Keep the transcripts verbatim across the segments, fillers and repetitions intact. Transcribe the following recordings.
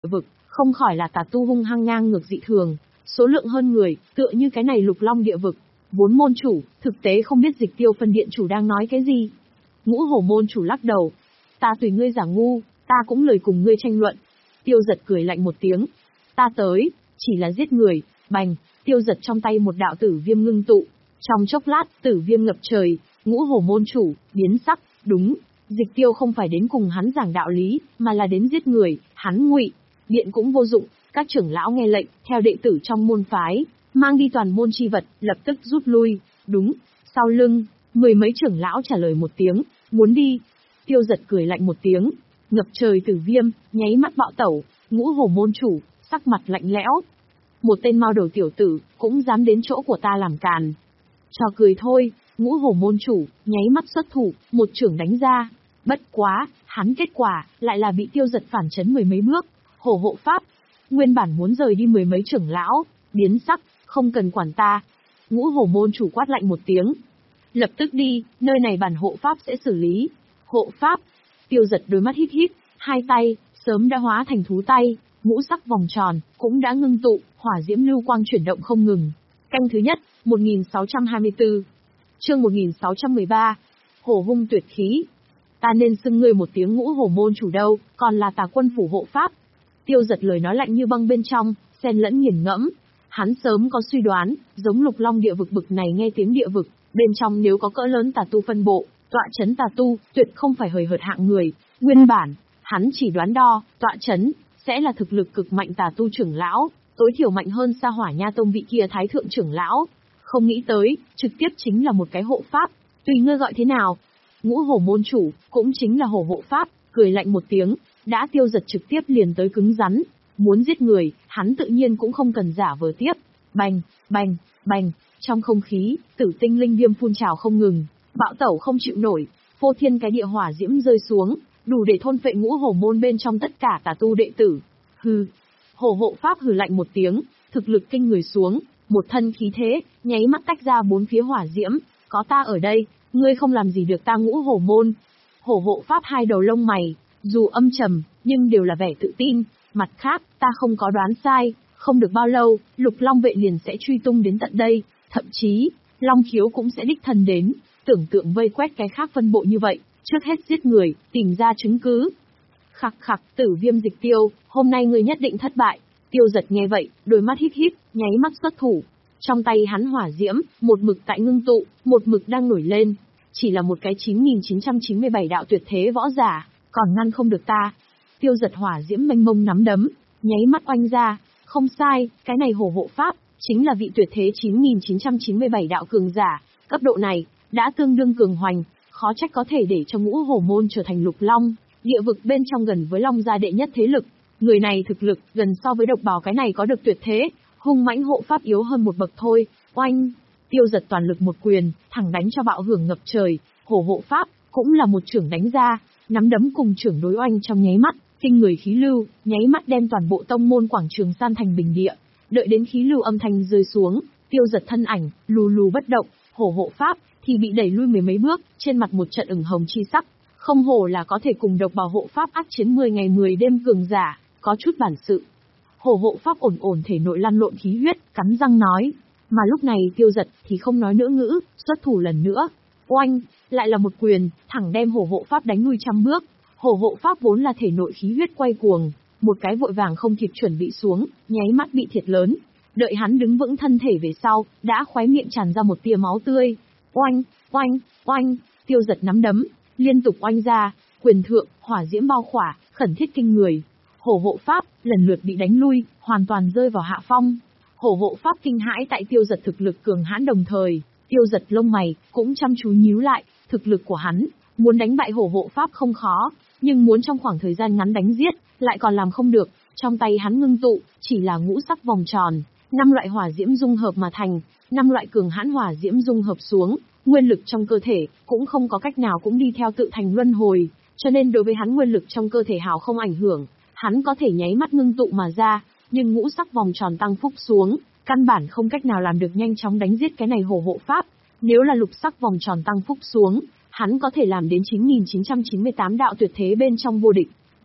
vực, không khỏi là tà tu hung hăng ngang ngược dị thường, số lượng hơn người, tựa như cái này Lục Long địa vực. Vốn môn chủ, thực tế không biết Dịch Tiêu phân điện chủ đang nói cái gì. Ngũ Hổ môn chủ lắc đầu. Ta tùy ngươi giả ngu, ta cũng lười cùng ngươi tranh luận. Tiêu Giật cười lạnh một tiếng. Ta tới, chỉ là giết người. Bành, Tiêu Giật trong tay một đạo tử viêm ngưng tụ. Trong chốc lát, tử viêm ngập trời, Ngũ Hổ môn chủ, biến sắc, đúng. Dịch Tiêu không phải đến cùng hắn giảng đạo lý, mà là đến giết người, hắn ngụy. Điện cũng vô dụng, các trưởng lão nghe lệnh, theo đệ tử trong môn phái, mang đi toàn môn chi vật, lập tức rút lui. Đúng, sau lưng, mười mấy trưởng lão trả lời một tiếng, muốn đi. Tiêu Giật cười lạnh một tiếng, ngập trời tử viêm, nháy mắt bạo tẩu. Ngũ Hổ môn chủ, sắc mặt lạnh lẽo. Một tên mao đầu tiểu tử, cũng dám đến chỗ của ta làm càn. Trò cười thôi, Ngũ Hổ môn chủ, nháy mắt xuất thủ, một trưởng đánh ra. Bất quá, hắn kết quả, lại là bị Tiêu Giật phản chấn mười mấy bước. Hổ hộ pháp, nguyên bản muốn rời đi mười mấy trưởng lão, biến sắc, không cần quản ta. Ngũ Hổ môn chủ quát lạnh một tiếng. Lập tức đi, nơi này bản hộ pháp sẽ xử lý. Hộ pháp, Tiêu Giật đôi mắt híp híp, hai tay, sớm đã hóa thành thú tay, ngũ sắc vòng tròn, cũng đã ngưng tụ, hỏa diễm lưu quang chuyển động không ngừng. Canh thứ nhất, một nghìn sáu trăm hai mươi tư. Chương một nghìn sáu trăm mười ba. Hổ hung tuyệt khí. Ta nên xưng ngươi một tiếng Ngũ Hổ môn chủ đâu, còn là Tà quân phủ hộ pháp. Tiêu Giật lời nói lạnh như băng bên trong, xen lẫn nghiền ngẫm. Hắn sớm có suy đoán, giống Lục Long địa vực bực này nghe tiếng địa vực, bên trong nếu có cỡ lớn tà tu phân bộ, tọa chấn tà tu, tuyệt không phải hời hợt hạng người. Nguyên bản, hắn chỉ đoán đo, tọa chấn, sẽ là thực lực cực mạnh tà tu trưởng lão, tối thiểu mạnh hơn Sa Hỏa Nha Tông vị kia thái thượng trưởng lão. Không nghĩ tới, trực tiếp chính là một cái hộ pháp, tùy ngươi gọi thế nào. Ngũ Hổ môn chủ, cũng chính là hổ hộ pháp, cười lạnh một tiếng, đã Tiêu Giật trực tiếp liền tới cứng rắn. Muốn giết người, hắn tự nhiên cũng không cần giả vờ tiếp. Bành, bành, bành, trong không khí, tử tinh linh viêm phun trào không ngừng, bạo tẩu không chịu nổi, phô thiên cái địa hỏa diễm rơi xuống, đủ để thôn phệ Ngũ Hổ môn bên trong tất cả tà tu đệ tử. Hừ, hổ hộ pháp hừ lạnh một tiếng, thực lực kinh người xuống, một thân khí thế, nháy mắt tách ra bốn phía hỏa diễm, có ta ở đây, ngươi không làm gì được ta Ngũ Hổ môn. Hổ hộ pháp hai đầu lông mày, dù âm trầm, nhưng đều là vẻ tự tin. Mặt khác, ta không có đoán sai, không được bao lâu, Lục Long vệ liền sẽ truy tung đến tận đây, thậm chí, Long khiếu cũng sẽ đích thân đến, tưởng tượng vây quét cái khác phân bộ như vậy, trước hết giết người, tìm ra chứng cứ. Khặc khặc, Tử Viêm Dịch Tiêu, hôm nay ngươi nhất định thất bại. Tiêu Giật nghe vậy, đôi mắt híp híp, nháy mắt xuất thủ. Trong tay hắn hỏa diễm, một mực tại ngưng tụ, một mực đang nổi lên. Chỉ là một cái chín nghìn chín trăm chín mươi bảy đạo tuyệt thế võ giả, còn ngăn không được ta. Tiêu Giật hỏa diễm mênh mông nắm đấm, nháy mắt oanh ra. Không sai, cái này hổ hộ pháp, chính là vị tuyệt thế chín nghìn chín trăm chín mươi bảy đạo cường giả. Cấp độ này, đã tương đương cường hoành, khó trách có thể để cho Ngũ Hổ môn trở thành Lục Long, địa vực bên trong gần với Long gia đệ nhất thế lực. Người này thực lực, gần so với độc bào cái này có được tuyệt thế, hung mãnh hộ pháp yếu hơn một bậc thôi. Oanh! Tiêu Giật toàn lực một quyền, thẳng đánh cho bạo hưởng ngập trời, hổ hộ pháp, cũng là một trưởng đánh ra, nắm đấm cùng trưởng đối oanh trong nháy mắt, kinh người khí lưu, nháy mắt đem toàn bộ tông môn quảng trường san thành bình địa. Đợi đến khí lưu âm thanh rơi xuống, Tiêu Giật thân ảnh, lù lù bất động, hổ hộ pháp, thì bị đẩy lui mười mấy bước, trên mặt một trận ửng hồng chi sắc. Không hổ là có thể cùng độc bào hộ pháp ác chiến mười ngày mười đêm cường giả, có chút bản sự. Hổ hộ pháp ổn ổn thể nội lăn lộn khí huyết, cắn răng nói. Mà lúc này Tiêu Giật thì không nói nữa ngữ, xuất thủ lần nữa. Oanh, lại là một quyền, thẳng đem hổ hộ pháp đánh lui trăm bước. Hổ hộ pháp vốn là thể nội khí huyết quay cuồng, một cái vội vàng không kịp chuẩn bị xuống, nháy mắt bị thiệt lớn. Đợi hắn đứng vững thân thể về sau, đã khóe miệng tràn ra một tia máu tươi. Oanh, oanh, oanh, Tiêu Giật nắm đấm, liên tục oanh ra, quyền thượng, hỏa diễm bao khỏa, khẩn thiết kinh người. Hổ hộ pháp, lần lượt bị đánh lui, hoàn toàn rơi vào hạ phong. Hổ hộ pháp kinh hãi tại Tiêu Giật thực lực cường hãn đồng thời, Tiêu Giật lông mày, cũng chăm chú nhíu lại, thực lực của hắn, muốn đánh bại hổ hộ pháp không khó, nhưng muốn trong khoảng thời gian ngắn đánh giết, lại còn làm không được. Trong tay hắn ngưng tụ, chỉ là ngũ sắc vòng tròn, năm loại hỏa diễm dung hợp mà thành, năm loại cường hãn hỏa diễm dung hợp xuống, nguyên lực trong cơ thể, cũng không có cách nào cũng đi theo tự thành luân hồi, cho nên đối với hắn nguyên lực trong cơ thể hào không ảnh hưởng, hắn có thể nháy mắt ngưng tụ mà ra, nhưng ngũ sắc vòng tròn tăng phúc xuống, căn bản không cách nào làm được nhanh chóng đánh giết cái này hổ hộ pháp. Nếu là lục sắc vòng tròn tăng phúc xuống, hắn có thể làm đến chín nghìn chín trăm chín mươi tám đạo tuyệt thế bên trong vô địch,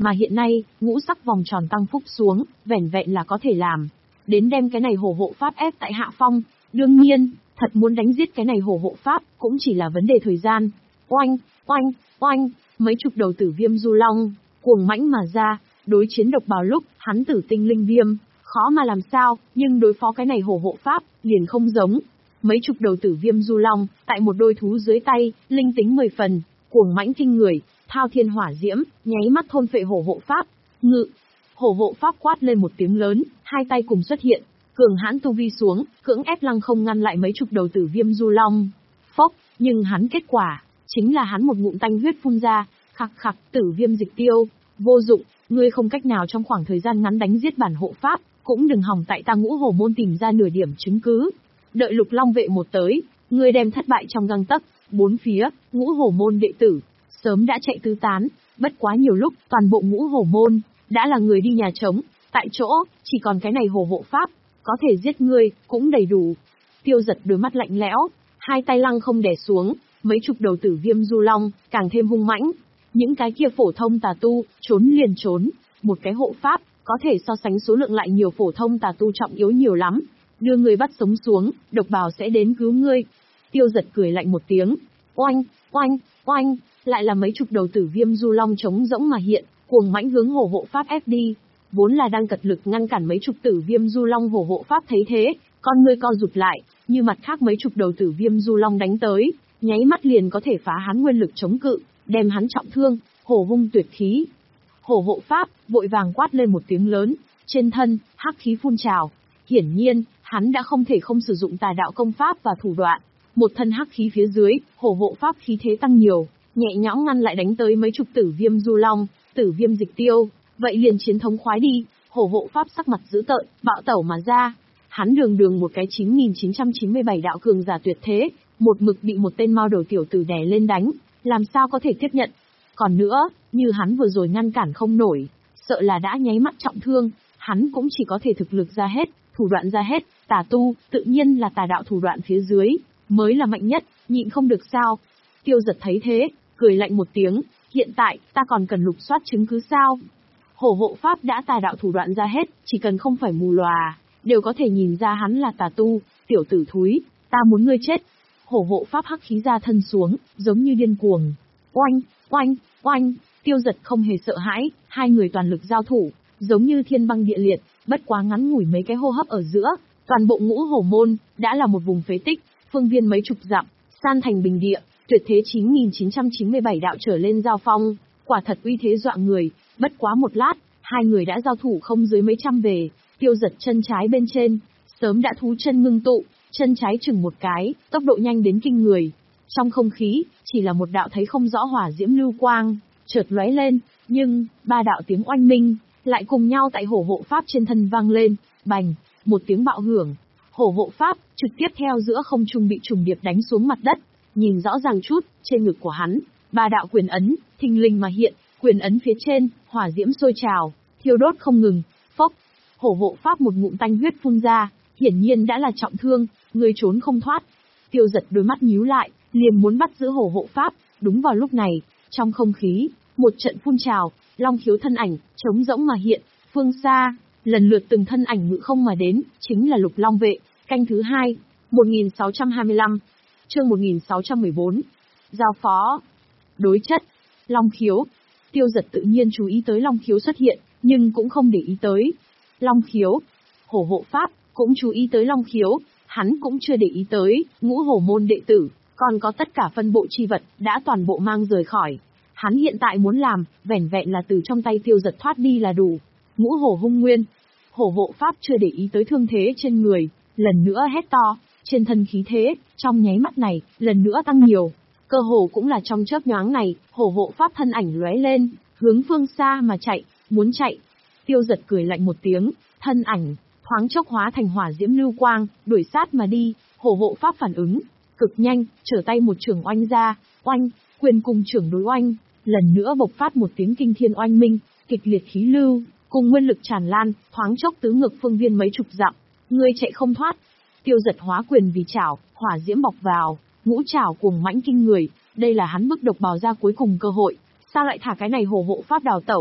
Mà hiện nay, ngũ sắc vòng tròn tăng phúc xuống, vẻn vẹn là có thể làm. Đến đem cái này hổ hộ pháp ép tại hạ phong. Đương nhiên, thật muốn đánh giết cái này hổ hộ pháp, cũng chỉ là vấn đề thời gian. Oanh, oanh, oanh, mấy chục đầu tử viêm du long, cuồng mãnh mà ra, đối chiến độc bào lúc, hắn tử tinh linh viêm, khó mà làm sao, nhưng đối phó cái này hổ hộ pháp, liền không giống. Mấy chục đầu tử viêm du long, tại một đôi thú dưới tay, linh tính mười phần, cuồng mãnh kinh người, thao thiên hỏa diễm, nháy mắt thôn phệ hổ hộ pháp. Ngự, hổ hộ pháp quát lên một tiếng lớn, hai tay cùng xuất hiện, cường hãn tu vi xuống, cưỡng ép lăng không ngăn lại mấy chục đầu tử viêm du long. Phốc, nhưng hắn kết quả, chính là hắn một ngụm tanh huyết phun ra, khặc khặc, tử viêm dịch tiêu, vô dụng, ngươi không cách nào trong khoảng thời gian ngắn đánh giết bản hộ pháp, cũng đừng hòng tại ta ngũ hổ môn tìm ra nửa điểm chứng cứ. Đợi lục long vệ một tới, ngươi đem thất bại trong gang tấc, bốn phía, ngũ hổ môn đệ tử, sớm đã chạy tứ tán, bất quá nhiều lúc, toàn bộ ngũ hổ môn, đã là người đi nhà trống, tại chỗ, chỉ còn cái này hổ hộ pháp, có thể giết ngươi, cũng đầy đủ. Tiêu Giật đôi mắt lạnh lẽo, hai tay lăng không đè xuống, mấy chục đầu tử viêm du long, càng thêm hung mãnh. Những cái kia phổ thông tà tu, trốn liền trốn, một cái hộ pháp, có thể so sánh số lượng lại nhiều phổ thông tà tu trọng yếu nhiều lắm. Đưa người bắt sống xuống, độc bào sẽ đến cứu ngươi. Tiêu Giật cười lạnh một tiếng, oanh, oanh, oanh, lại là mấy chục đầu tử viêm du long trống rỗng mà hiện, cuồng mãnh hướng hổ hộ pháp ép đi. Vốn là đang cật lực ngăn cản mấy chục tử viêm du long hổ hộ pháp thấy thế, con ngươi co rụt lại, như mặt khác mấy chục đầu tử viêm du long đánh tới, nháy mắt liền có thể phá hắn nguyên lực chống cự, đem hắn trọng thương, hổ vung tuyệt khí. Hổ hộ pháp vội vàng quát lên một tiếng lớn, trên thân hắc khí phun trào. Hiển nhiên, hắn đã không thể không sử dụng tà đạo công pháp và thủ đoạn. Một thân hắc khí phía dưới, hổ hộ pháp khí thế tăng nhiều, nhẹ nhõm ngăn lại đánh tới mấy chục tử viêm du long, tử viêm dịch tiêu. Vậy liền chiến thống khoái đi, hổ hộ pháp sắc mặt dữ tợn, bạo tẩu mà ra. Hắn đường đường một cái chín nghìn chín trăm chín mươi bảy đạo cường giả tuyệt thế, một mực bị một tên mao đầu tiểu tử đè lên đánh, làm sao có thể tiếp nhận. Còn nữa, như hắn vừa rồi ngăn cản không nổi, sợ là đã nháy mắt trọng thương, hắn cũng chỉ có thể thực lực ra hết, thủ đoạn ra hết, tà tu, tự nhiên là tà đạo thủ đoạn phía dưới, mới là mạnh nhất, nhịn không được sao. Tiêu Giật thấy thế, cười lạnh một tiếng, hiện tại, ta còn cần lục soát chứng cứ sao? Hổ hộ pháp đã tà đạo thủ đoạn ra hết, chỉ cần không phải mù lòa, đều có thể nhìn ra hắn là tà tu, tiểu tử thúi, ta muốn ngươi chết. Hổ hộ pháp hắc khí ra thân xuống, giống như điên cuồng. Oanh, oanh, oanh, Tiêu Giật không hề sợ hãi, hai người toàn lực giao thủ, giống như thiên băng địa liệt, bất quá ngắn ngủi mấy cái hô hấp ở giữa, toàn bộ ngũ hổ môn, đã là một vùng phế tích, phương viên mấy chục dặm, san thành bình địa, tuyệt thế chín nghìn chín trăm chín mươi bảy đạo trở lên giao phong, quả thật uy thế dọa người, bất quá một lát, hai người đã giao thủ không dưới mấy trăm về, Tiêu Giật chân trái bên trên, sớm đã thú chân ngưng tụ, chân trái chừng một cái, tốc độ nhanh đến kinh người. Trong không khí, chỉ là một đạo thấy không rõ hỏa diễm lưu quang, chợt lóe lên, nhưng, ba đạo tiếng oanh minh, lại cùng nhau tại hổ hộ pháp trên thân vang lên, bành, một tiếng bạo hưởng. Hổ hộ pháp, trực tiếp theo giữa không trung bị trùng điệp đánh xuống mặt đất, nhìn rõ ràng chút, trên ngực của hắn, ba đạo quyền ấn, thình lình mà hiện, quyền ấn phía trên, hỏa diễm sôi trào, thiêu đốt không ngừng, phốc. Hổ hộ pháp một ngụm tanh huyết phun ra, hiển nhiên đã là trọng thương, người trốn không thoát. Tiêu Giật đôi mắt nhíu lại, liền muốn bắt giữ hổ hộ pháp, đúng vào lúc này, trong không khí, một trận phun trào, long khiếu thân ảnh, trống rỗng mà hiện, phương xa, lần lượt từng thân ảnh ngự không mà đến, chính là lục long vệ, canh thứ hai, một nghìn sáu trăm hai mươi lăm, chương một nghìn sáu trăm mười bốn, giao phó, đối chất, long khiếu. Tiêu Giật tự nhiên chú ý tới long khiếu xuất hiện, nhưng cũng không để ý tới. Long khiếu, hổ hộ pháp, cũng chú ý tới long khiếu, hắn cũng chưa để ý tới, ngũ hổ môn đệ tử, còn có tất cả phân bộ chi vật, đã toàn bộ mang rời khỏi. Hắn hiện tại muốn làm, vẻn vẹn là từ trong tay Tiêu Giật thoát đi là đủ. Ngũ hổ hung nguyên, hổ hộ pháp chưa để ý tới thương thế trên người, lần nữa hét to, trên thân khí thế, trong nháy mắt này, lần nữa tăng nhiều. Cơ hồ cũng là trong chớp nhoáng này, hổ hộ pháp thân ảnh lóe lên, hướng phương xa mà chạy, muốn chạy. Tiêu Giật cười lạnh một tiếng, thân ảnh, thoáng chốc hóa thành hỏa diễm lưu quang, đuổi sát mà đi, hổ hộ pháp phản ứng, cực nhanh, trở tay một trường oanh ra, oanh, quyền cùng trưởng đối oanh, lần nữa bộc phát một tiếng kinh thiên oanh minh, kịch liệt khí lưu, cùng nguyên lực tràn lan, thoáng chốc tứ ngược phương viên mấy chục dặm, ngươi chạy không thoát. Tiêu Giật hóa quyền vì chảo, hỏa diễm bọc vào, ngũ chảo cuồng mãnh kinh người, đây là hắn bức độc bào ra cuối cùng cơ hội, sao lại thả cái này hổ hộ pháp đào tẩu?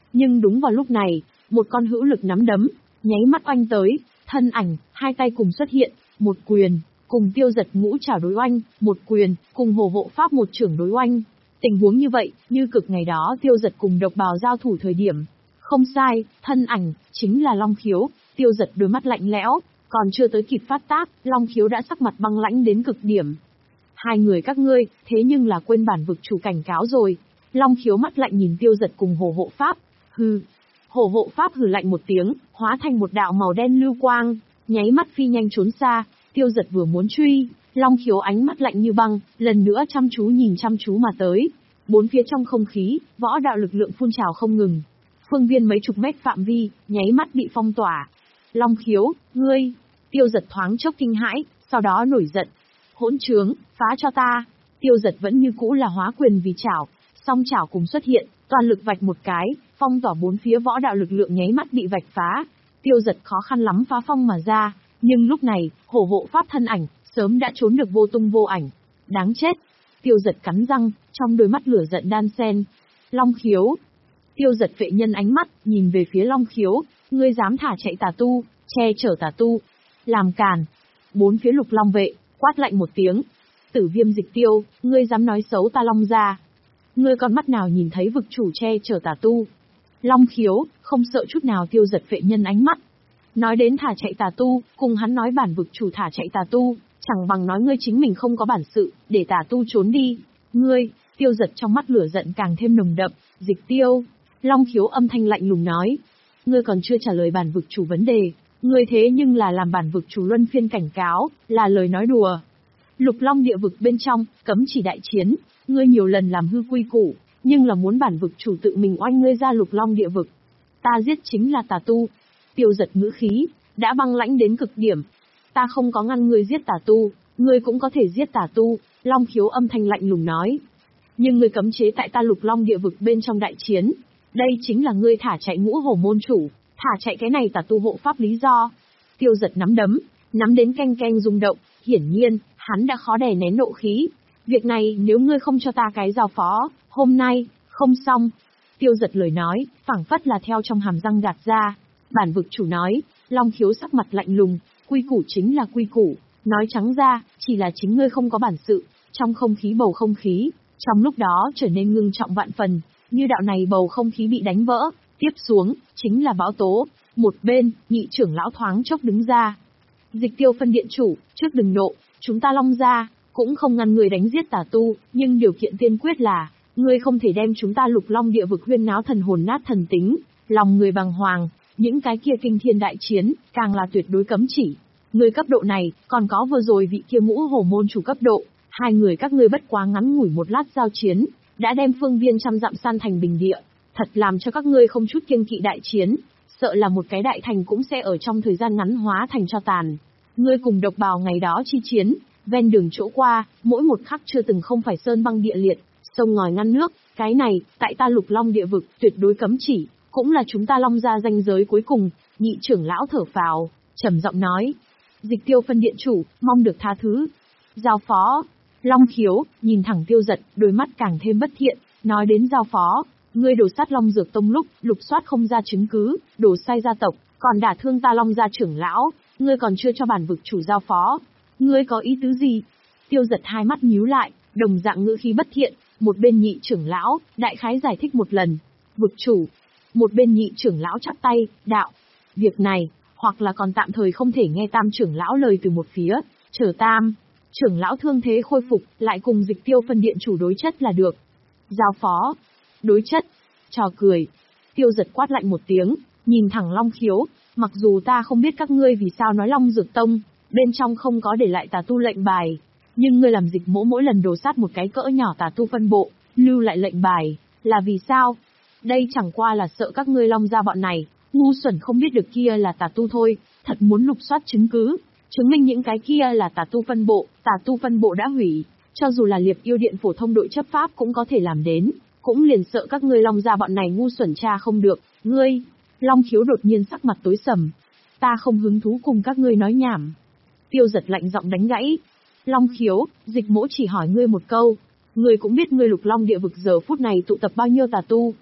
Nhưng đúng vào lúc này, một con hữu lực nắm đấm, nháy mắt oanh tới, thân ảnh, hai tay cùng xuất hiện, một quyền, cùng Tiêu Giật ngũ trảo đối oanh, một quyền, cùng Hồ Hộ Pháp một chưởng đối oanh. Tình huống như vậy, như cực ngày đó Tiêu Giật cùng Độc Bào giao thủ thời điểm. Không sai, thân ảnh, chính là Long Khiếu. Tiêu Giật đôi mắt lạnh lẽo, còn chưa tới kịp phát tác, Long Khiếu đã sắc mặt băng lãnh đến cực điểm. Hai người các ngươi, thế nhưng là quên bản vực chủ cảnh cáo rồi. Long Khiếu mắt lạnh nhìn Tiêu Giật cùng Hồ Hộ Pháp. Hừ. Hồ Hộ Pháp hừ lạnh một tiếng, hóa thành một đạo màu đen lưu quang, nháy mắt phi nhanh trốn xa. Tiêu Giật vừa muốn truy, Long Khiếu ánh mắt lạnh như băng, lần nữa chăm chú nhìn chăm chú mà tới. Bốn phía trong không khí, võ đạo lực lượng phun trào không ngừng. Phương viên mấy chục mét phạm vi, nháy mắt bị phong tỏa. Long Khiếu, ngươi! Tiêu Giật thoáng chốc kinh hãi, sau đó nổi giận. Hỗn trướng, phá cho ta! Tiêu Giật vẫn như cũ là hóa quyền vì chảo, song chảo cùng xuất hiện, toàn lực vạch một cái, phong tỏa bốn phía võ đạo lực lượng nháy mắt bị vạch phá. Tiêu Giật khó khăn lắm phá phong mà ra, nhưng lúc này, Hổ Hộ Pháp thân ảnh, sớm đã trốn được vô tung vô ảnh. Đáng chết! Tiêu Giật cắn răng, trong đôi mắt lửa giận đan xen. Long Khiếu! Tiêu Giật phệ nhân ánh mắt, nhìn về phía Long Khiếu, ngươi dám thả chạy tà tu, che chở tà tu. Làm càn! Bốn phía Lục Long vệ, quát lạnh một tiếng. Tử Viêm Dịch Tiêu, ngươi dám nói xấu ta Long gia. Ngươi con mắt nào nhìn thấy vực chủ che chở tà tu. Long Khiếu, không sợ chút nào. Tiêu Giật phệ nhân ánh mắt. Nói đến thả chạy tà tu, cùng hắn nói bản vực chủ thả chạy tà tu, chẳng bằng nói ngươi chính mình không có bản sự, để tà tu trốn đi. Ngươi, Tiêu Giật trong mắt lửa giận càng thêm nồng đậm. Dịch Tiêu. Long Khiếu âm thanh lạnh lùng nói. Ngươi còn chưa trả lời bản vực chủ vấn đề. Ngươi thế nhưng là làm bản vực chủ luân phiên cảnh cáo, là lời nói đùa. Lục Long địa vực bên trong, cấm chỉ đại chiến, ngươi nhiều lần làm hư quy củ, nhưng là muốn bản vực chủ tự mình oanh ngươi ra Lục Long địa vực. Ta giết chính là tà tu. Tiêu Giật ngữ khí, đã băng lãnh đến cực điểm. Ta không có ngăn ngươi giết tà tu, ngươi cũng có thể giết tà tu, Long Khiếu âm thanh lạnh lùng nói. Nhưng ngươi cấm chế tại ta Lục Long địa vực bên trong đại chiến. Đây chính là ngươi thả chạy Ngũ Hổ môn chủ, thả chạy cái này tà tu hộ pháp lý do. Tiêu Giật nắm đấm, nắm đến canh canh rung động, hiển nhiên, hắn đã khó đè nén nộ khí. Việc này nếu ngươi không cho ta cái giao phó, hôm nay, không xong. Tiêu Giật lời nói, phảng phất là theo trong hàm răng gạt ra. Bản vực chủ nói, Long Khiếu sắc mặt lạnh lùng, quy củ chính là quy củ, nói trắng ra, chỉ là chính ngươi không có bản sự. Trong không khí bầu không khí, trong lúc đó trở nên ngưng trọng vạn phần, như đạo này bầu không khí bị đánh vỡ, tiếp xuống, chính là bão tố. Một bên, nhị trưởng lão thoáng chốc đứng ra. Dịch Tiêu phân điện chủ, trước đừng nộ, chúng ta Long gia cũng không ngăn người đánh giết tà tu, nhưng điều kiện tiên quyết là, ngươi không thể đem chúng ta Lục Long địa vực huyên náo thần hồn nát thần tính, lòng người bàng hoàng, những cái kia kinh thiên đại chiến, càng là tuyệt đối cấm chỉ. Ngươi cấp độ này, còn có vừa rồi vị kia Ngũ Hổ môn chủ cấp độ, hai người các ngươi bất quá ngắn ngủi một lát giao chiến, đã đem phương viên trăm dặm san thành bình địa, thật làm cho các ngươi không chút kiêng kỵ đại chiến, sợ là một cái đại thành cũng sẽ ở trong thời gian ngắn hóa thành cho tàn. Ngươi cùng Độc Bào ngày đó chi chiến, ven đường chỗ qua, mỗi một khắc chưa từng không phải sơn băng địa liệt, sông ngòi ngăn nước, cái này, tại ta Lục Long địa vực, tuyệt đối cấm chỉ, cũng là chúng ta Long gia ranh giới cuối cùng. Nhị trưởng lão thở phào, trầm giọng nói. Dịch Tiêu phân điện chủ, mong được tha thứ. Giao phó. Long Khiếu, nhìn thẳng Tiêu Giật, đôi mắt càng thêm bất thiện, nói đến giao phó. Ngươi đổ sát Long Dược Tông lúc, lục soát không ra chứng cứ, đổ sai gia tộc, còn đả thương ta Long gia trưởng lão, ngươi còn chưa cho bản vực chủ giao phó. Ngươi có ý tứ gì? Tiêu Giật hai mắt nhíu lại, đồng dạng ngữ khí bất thiện, một bên nhị trưởng lão, đại khái giải thích một lần. Vực chủ. Một bên nhị trưởng lão chắp tay, đạo. Việc này, hoặc là còn tạm thời không thể nghe tam trưởng lão lời từ một phía, chờ tam trưởng lão thương thế khôi phục, lại cùng Dịch Tiêu phân điện chủ đối chất là được. Giao phó. Đối chất. Trò cười. Tiêu Giật quát lạnh một tiếng, nhìn thẳng Long Khiếu, mặc dù ta không biết các ngươi vì sao nói Long Dược Tông, bên trong không có để lại tà tu lệnh bài, nhưng ngươi làm Dịch Mỗ mỗi lần đồ sát một cái cỡ nhỏ tà tu phân bộ, lưu lại lệnh bài, là vì sao? Đây chẳng qua là sợ các ngươi Long gia bọn này, ngu xuẩn không biết được kia là tà tu thôi, thật muốn lục soát chứng cứ, chứng minh những cái kia là tà tu phân bộ, tà tu phân bộ đã hủy, cho dù là Liệp Yêu Điện phổ thông đội chấp pháp cũng có thể làm đến, cũng liền sợ các ngươi Long gia bọn này ngu xuẩn tra không được. Ngươi, Long Khiếu đột nhiên sắc mặt tối sầm. Ta không hứng thú cùng các ngươi nói nhảm. Tiêu Giật lạnh giọng đánh gãy. Long Khiếu, Dịch Mỗ chỉ hỏi ngươi một câu. Ngươi cũng biết ngươi Lục Long địa vực giờ phút này tụ tập bao nhiêu tà tu.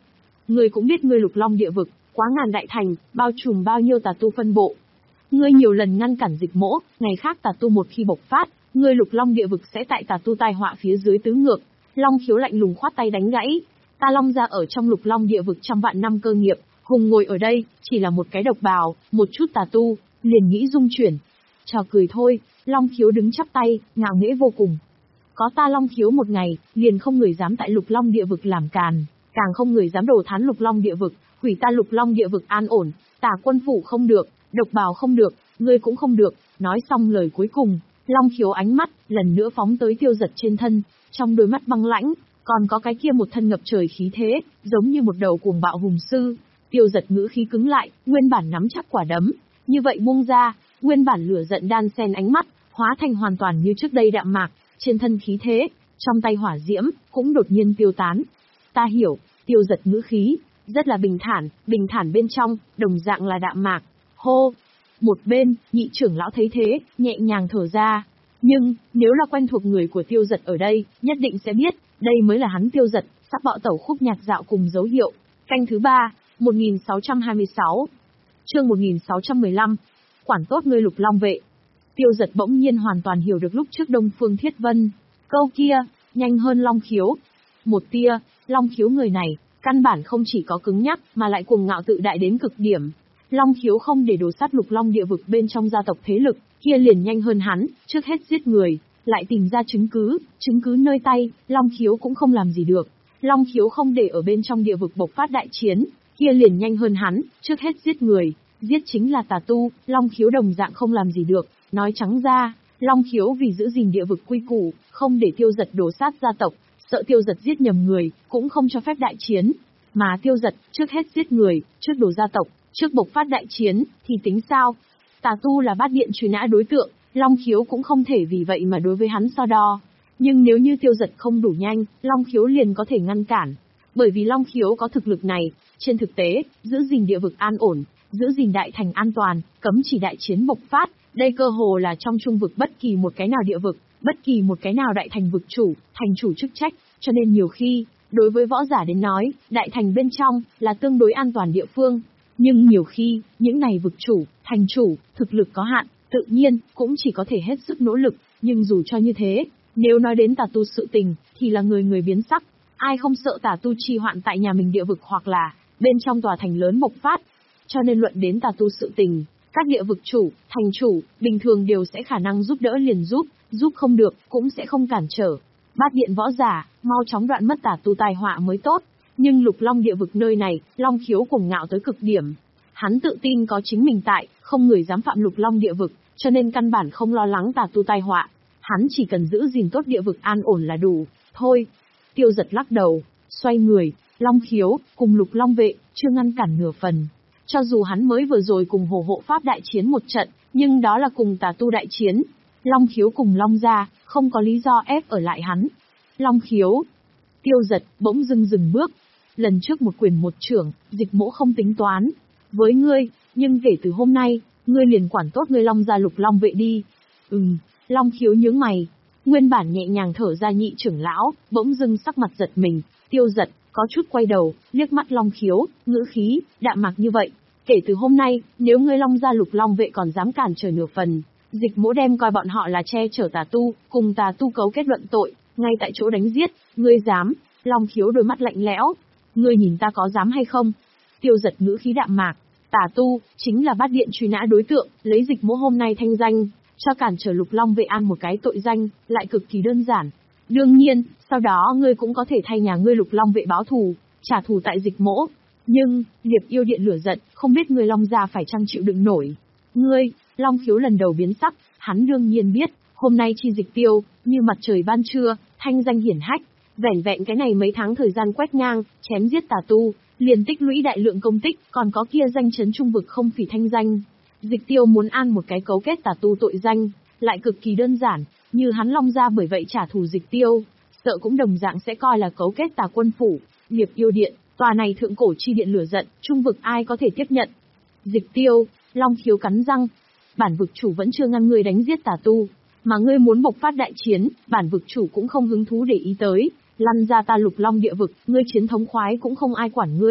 Ngươi cũng biết ngươi lục long địa vực, quá ngàn đại thành, bao trùm bao nhiêu tà tu phân bộ. Ngươi nhiều lần ngăn cản dịch mỗ, ngày khác tà tu một khi bộc phát, ngươi lục long địa vực sẽ tại tà tu tai họa phía dưới tứ ngược. Long Khiếu lạnh lùng khoát tay đánh gãy. Ta Long gia ở trong lục long địa vực trăm vạn năm cơ nghiệp, hùng ngồi ở đây, chỉ là một cái độc bào, một chút tà tu, liền nghĩ dung chuyển. Trò cười thôi, Long Khiếu đứng chắp tay, ngạo nghễ vô cùng. Có ta Long Khiếu một ngày, liền không người dám tại lục long địa vực làm càn, càng không người dám đổ thán lục long địa vực, hủy ta lục long địa vực an ổn, Tả quân phủ không được, độc bào không được, ngươi cũng không được. Nói xong lời cuối cùng, Long Khiếu ánh mắt, lần nữa phóng tới Tiêu Giật trên thân, trong đôi mắt băng lãnh, còn có cái kia một thân ngập trời khí thế, giống như một đầu cuồng bạo hùng sư. Tiêu Giật ngữ khí cứng lại, nguyên bản nắm chắc quả đấm, như vậy buông ra, nguyên bản lửa giận đan xen ánh mắt, hóa thành hoàn toàn như trước đây đạm mạc, trên thân khí thế, trong tay hỏa diễm, cũng đột nhiên tiêu tán. Ta hiểu, Tiêu Giật ngữ khí, rất là bình thản, bình thản bên trong, đồng dạng là đạm mạc. Hô! Một bên, nhị trưởng lão thấy thế, nhẹ nhàng thở ra. Nhưng, nếu là quen thuộc người của Tiêu Giật ở đây, nhất định sẽ biết, đây mới là hắn Tiêu Giật, sắp bạo tẩu khúc nhạc dạo cùng dấu hiệu. Canh thứ ba, một nghìn sáu trăm hai mươi sáu. Chương một nghìn sáu trăm mười lăm. Quản tốt ngươi lục long vệ. Tiêu Giật bỗng nhiên hoàn toàn hiểu được lúc trước Đông Phương Thiết Vân. Câu kia, nhanh hơn Long Khiếu. Một tia, Long Khiếu người này, căn bản không chỉ có cứng nhắc, mà lại cuồng ngạo tự đại đến cực điểm. Long Khiếu không để đổ sát lục long địa vực bên trong gia tộc thế lực, kia liền nhanh hơn hắn, trước hết giết người, lại tìm ra chứng cứ, chứng cứ nơi tay, Long Khiếu cũng không làm gì được. Long Khiếu không để ở bên trong địa vực bộc phát đại chiến, kia liền nhanh hơn hắn, trước hết giết người, giết chính là tà tu, Long Khiếu đồng dạng không làm gì được. Nói trắng ra, Long Khiếu vì giữ gìn địa vực quy củ, không để Tiêu Giật đổ sát gia tộc, sợ Tiêu Giật giết nhầm người, cũng không cho phép đại chiến. Mà Tiêu Giật, trước hết giết người, trước đổ gia tộc, trước bộc phát đại chiến, thì tính sao? Tà tu là bát điện truy nã đối tượng, Long Khiếu cũng không thể vì vậy mà đối với hắn so đo. Nhưng nếu như Tiêu Giật không đủ nhanh, Long Khiếu liền có thể ngăn cản. Bởi vì Long Khiếu có thực lực này, trên thực tế, giữ gìn địa vực an ổn, giữ gìn đại thành an toàn, cấm chỉ đại chiến bộc phát, đây cơ hồ là trong trung vực bất kỳ một cái nào địa vực, bất kỳ một cái nào đại thành vực chủ, thành chủ chức trách, cho nên nhiều khi, đối với võ giả đến nói, đại thành bên trong, là tương đối an toàn địa phương. Nhưng nhiều khi, những này vực chủ, thành chủ, thực lực có hạn, tự nhiên, cũng chỉ có thể hết sức nỗ lực, nhưng dù cho như thế, nếu nói đến tà tu sự tình, thì là người người biến sắc, ai không sợ tà tu trì hoạn tại nhà mình địa vực hoặc là, bên trong tòa thành lớn bộc phát. Cho nên luận đến tà tu sự tình, các địa vực chủ, thành chủ, bình thường đều sẽ khả năng giúp đỡ liền giúp, giúp không được, cũng sẽ không cản trở. Bát điện võ giả, mau chóng đoạn mất tà tu tai họa mới tốt. Nhưng lục long địa vực nơi này, Long Khiếu cuồng ngạo tới cực điểm. Hắn tự tin có chính mình tại, không người dám phạm lục long địa vực, cho nên căn bản không lo lắng tà tu tai họa. Hắn chỉ cần giữ gìn tốt địa vực an ổn là đủ, thôi. Tiêu Giật lắc đầu, xoay người, Long Khiếu, cùng lục long vệ, chưa ngăn cản nửa phần. Cho dù hắn mới vừa rồi cùng Hổ Hộ Pháp đại chiến một trận, nhưng đó là cùng tà tu đại chiến. Long Khiếu cùng Long gia, không có lý do ép ở lại hắn. Long Khiếu. Tiêu Giật, bỗng dưng dừng bước. Lần trước một quyền một trưởng, dịch mỗ không tính toán với ngươi, nhưng kể từ hôm nay, ngươi liền quản tốt ngươi Long gia lục long vệ đi. Ừm, Long Khiếu nhướng mày. Nguyên bản nhẹ nhàng thở ra nhị trưởng lão, bỗng dưng sắc mặt giật mình. Tiêu Giật, có chút quay đầu, liếc mắt Long Khiếu, ngữ khí, đạm mạc như vậy. Kể từ hôm nay, nếu ngươi Long gia lục long vệ còn dám cản trở nửa phần, dịch mỗ đem coi bọn họ là che chở tà tu, cùng tà tu cấu kết luận tội, ngay tại chỗ đánh giết, ngươi dám? Long Khiếu đôi mắt lạnh lẽo. Ngươi nhìn ta có dám hay không? Tiêu Giật ngữ khí đạm mạc. Tà tu, chính là bát điện truy nã đối tượng, lấy dịch mỗ hôm nay thanh danh, cho cản trở lục long vệ an một cái tội danh, lại cực kỳ đơn giản. Đương nhiên, sau đó ngươi cũng có thể thay nhà ngươi lục long vệ báo thù, trả thù tại dịch mỗ. Nhưng, Liệp Yêu Điện lửa giận, không biết ngươi Long gia phải chăng chịu đựng nổi. Ngươi, Long Khiếu lần đầu biến sắc, hắn đương nhiên biết, hôm nay chi dịch tiêu, như mặt trời ban trưa, thanh danh hiển hách. Vẻn vẹn cái này mấy tháng thời gian quét ngang, chém giết tà tu, liền tích lũy đại lượng công tích, còn có kia danh chấn trung vực không phỉ thanh danh. Dịch tiêu muốn an một cái cấu kết tà tu tội danh, lại cực kỳ đơn giản, như hắn Long gia bởi vậy trả thù dịch tiêu, sợ cũng đồng dạng sẽ coi là cấu kết tà quân phủ, Liệp Yêu Điện, tòa này thượng cổ chi điện lửa giận, trung vực ai có thể tiếp nhận. Dịch tiêu, Long Khiếu cắn răng, bản vực chủ vẫn chưa ngăn ngươi đánh giết tà tu, mà ngươi muốn bộc phát đại chiến, bản vực chủ cũng không hứng thú để ý tới. Lăn ra ta lục long địa vực, ngươi chiến thống khoái cũng không ai quản ngươi,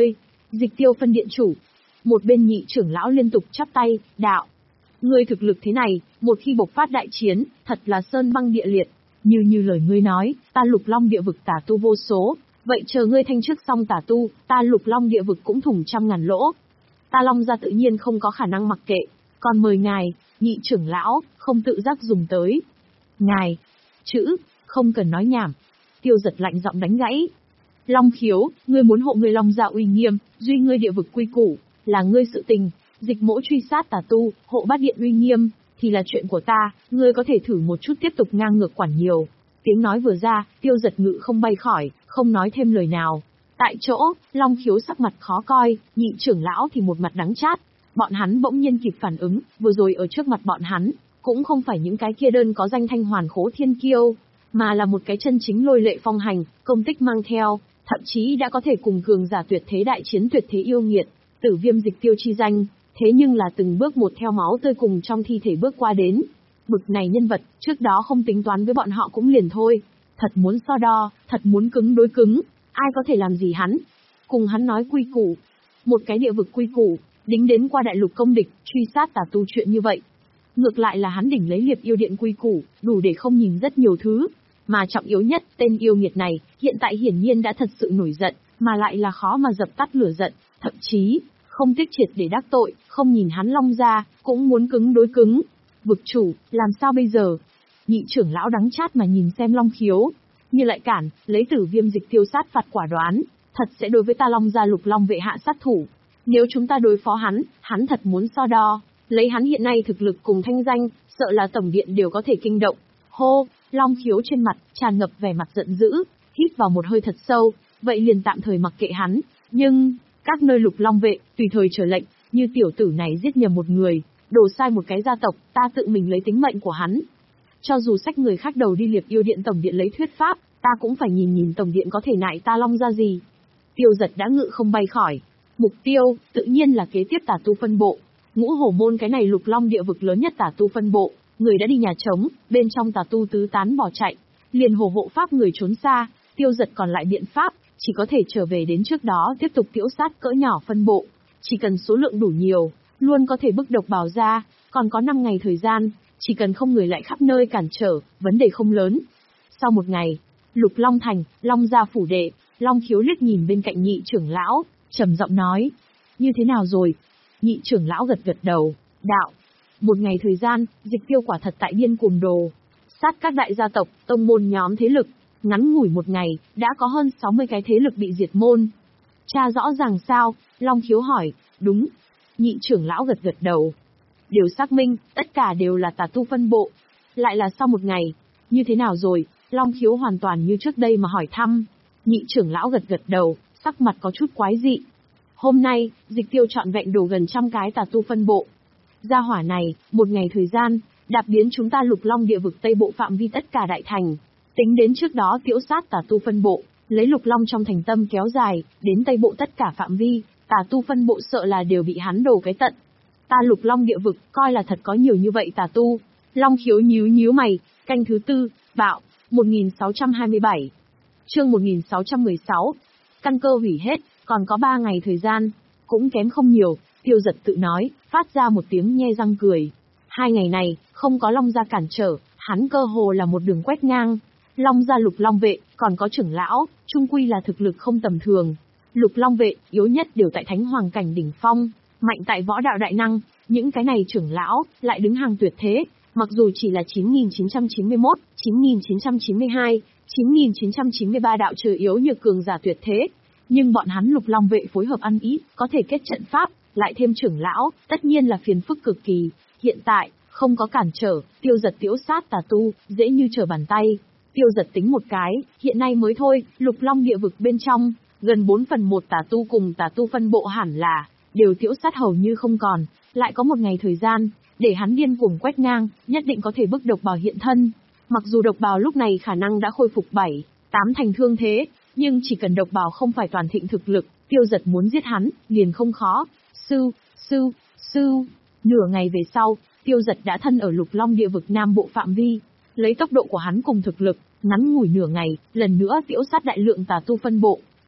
Dịch tiêu phân điện chủ. Một bên nhị trưởng lão liên tục chắp tay, đạo. Ngươi thực lực thế này, một khi bộc phát đại chiến, thật là sơn băng địa liệt. Như như lời ngươi nói, ta lục long địa vực tà tu vô số, vậy chờ ngươi thanh chức xong tà tu, ta lục long địa vực cũng thủng trăm ngàn lỗ. Ta long gia tự nhiên không có khả năng mặc kệ, còn mời ngài, nhị trưởng lão, không tự giác dùng tới. Ngài, chữ, không cần nói nhảm. Tiêu Giật lạnh giọng đánh gãy. Long Khiếu, ngươi muốn hộ ngươi long gia uy nghiêm, duy ngươi địa vực quy củ, là ngươi sự tình, dịch mỗ truy sát tà tu, hộ bát điện uy nghiêm, thì là chuyện của ta, ngươi có thể thử một chút tiếp tục ngang ngược quản nhiều. Tiếng nói vừa ra, Tiêu Giật ngự không bay khỏi, không nói thêm lời nào. Tại chỗ, Long Khiếu sắc mặt khó coi, nhị trưởng lão thì một mặt đắng chát. Bọn hắn bỗng nhiên kịp phản ứng, vừa rồi ở trước mặt bọn hắn, cũng không phải những cái kia đơn có danh thanh hoàn khố thiên kiêu, mà là một cái chân chính lôi lệ phong hành, công tích mang theo, thậm chí đã có thể cùng cường giả tuyệt thế đại chiến tuyệt thế yêu nghiệt, Tử Viêm Dịch Tiêu chi danh, thế nhưng là từng bước một theo máu tươi cùng trong thi thể bước qua đến. Bực này nhân vật, trước đó không tính toán với bọn họ cũng liền thôi, thật muốn so đo, thật muốn cứng đối cứng, ai có thể làm gì hắn? Cùng hắn nói quy củ, một cái địa vực quy củ, đính đến qua đại lục công địch, truy sát tà tu chuyện như vậy. Ngược lại là hắn đỉnh lấy Liệp Yêu Điện quy củ, đủ để không nhìn rất nhiều thứ. Mà trọng yếu nhất, tên yêu nghiệt này, hiện tại hiển nhiên đã thật sự nổi giận, mà lại là khó mà dập tắt lửa giận, thậm chí, không tiếc triệt để đắc tội, không nhìn hắn long ra, cũng muốn cứng đối cứng. Vực chủ, làm sao bây giờ? Nhị trưởng lão đắng chát mà nhìn xem Long Khiếu, như lại cản, lấy Tử Viêm Dịch Tiêu sát phạt quả đoán, thật sẽ đối với ta long gia lục long vệ hạ sát thủ. Nếu chúng ta đối phó hắn, hắn thật muốn so đo, lấy hắn hiện nay thực lực cùng thanh danh, sợ là tổng điện đều có thể kinh động. Hô, Long Khiếu trên mặt, tràn ngập vẻ mặt giận dữ, hít vào một hơi thật sâu, vậy liền tạm thời mặc kệ hắn, nhưng, các nơi lục long vệ, tùy thời chờ lệnh, như tiểu tử này giết nhầm một người, đổ sai một cái gia tộc, ta tự mình lấy tính mệnh của hắn. Cho dù xách người khác đầu đi Liệp Yêu Điện tổng điện lấy thuyết pháp, ta cũng phải nhìn nhìn tổng điện có thể nại ta long ra gì. Tiêu Giật đã ngự không bay khỏi. Mục tiêu, tự nhiên là kế tiếp tà tu phân bộ. Ngũ Hổ Môn cái này lục long địa vực lớn nhất tà tu phân bộ, người đã đi nhà trống, bên trong tà tu tứ tán bỏ chạy. Liền hồ hộ pháp người trốn xa, Tiêu Giật còn lại biện pháp, chỉ có thể trở về đến trước đó tiếp tục tiễu sát cỡ nhỏ phân bộ. Chỉ cần số lượng đủ nhiều, luôn có thể bức độc bào ra, còn có năm ngày thời gian, chỉ cần không người lại khắp nơi cản trở, vấn đề không lớn. Sau một ngày, Lục Long Thành, Long gia phủ đệ, Long Khiếu liếc nhìn bên cạnh nhị trưởng lão, trầm giọng nói, như thế nào rồi? Nhị trưởng lão gật gật đầu, đạo, một ngày thời gian, Dịch Tiêu quả thật tại điên cuồng đồ, sát các đại gia tộc, tông môn nhóm thế lực, ngắn ngủi một ngày, đã có hơn sáu mươi cái thế lực bị diệt môn. Cha rõ ràng sao? Long Khiếu hỏi, đúng. Nhị trưởng lão gật gật đầu. Điều xác minh, tất cả đều là tà tu phân bộ. Lại là sau một ngày, như thế nào rồi? Long Khiếu hoàn toàn như trước đây mà hỏi thăm. Nhị trưởng lão gật gật đầu, sắc mặt có chút quái dị. Hôm nay, Dịch Tiêu trọn vẹn đổ gần trăm cái tà tu phân bộ. Gia hỏa này, một ngày thời gian, đạp biến chúng ta lục long địa vực Tây Bộ phạm vi tất cả đại thành. Tính đến trước đó tiễu sát tà tu phân bộ, lấy lục long trong thành tâm kéo dài, đến Tây Bộ tất cả phạm vi, tà tu phân bộ sợ là đều bị hắn đổ cái tận. Ta lục long địa vực, coi là thật có nhiều như vậy tà tu. Long Khiếu nhíu nhíu mày, canh thứ tư, bạo, một nghìn sáu trăm hai mươi bảy. Chương một nghìn sáu trăm mười sáu. Căn cơ hủy hết, còn có ba ngày thời gian, cũng kém không nhiều, Tiêu Giật tự nói, phát ra một tiếng nhe răng cười. Hai ngày này, không có long gia cản trở, hắn cơ hồ là một đường quét ngang. Long gia lục long vệ, còn có trưởng lão, trung quy là thực lực không tầm thường. Lục long vệ, yếu nhất đều tại thánh hoàng cảnh đỉnh phong, mạnh tại võ đạo đại năng, những cái này trưởng lão, lại đứng hàng tuyệt thế, mặc dù chỉ là chín nghìn chín trăm chín mươi mốt, chín nghìn chín trăm chín mươi hai, chín nghìn chín trăm chín mươi ba đạo trừ yếu như cường giả tuyệt thế, nhưng bọn hắn lục long vệ phối hợp ăn ý, có thể kết trận pháp, lại thêm trưởng lão, tất nhiên là phiền phức cực kỳ. Hiện tại, không có cản trở, Tiêu Giật tiễu sát tà tu, dễ như trở bàn tay. Tiêu Giật tính một cái, hiện nay mới thôi, lục long địa vực bên trong, gần bốn phần một tà tu cùng tà tu phân bộ hẳn là, đều tiễu sát hầu như không còn, lại có một ngày thời gian, để hắn điên cuồng quét ngang, nhất định có thể bức độc bào hiện thân. Mặc dù độc bào lúc này khả năng đã khôi phục bảy, tám thành thương thế, nhưng chỉ cần độc bào không phải toàn thịnh thực lực, Tiêu Giật muốn giết hắn, liền không khó. Sư, sư, sư, nửa ngày về sau, Tiêu Giật đã thân ở lục long địa vực Nam Bộ phạm vi. Lấy tốc độ của hắn cùng thực lực, ngắn ngủi nửa ngày, lần nữa tiễu sát đại lượng tà tu phân bộ.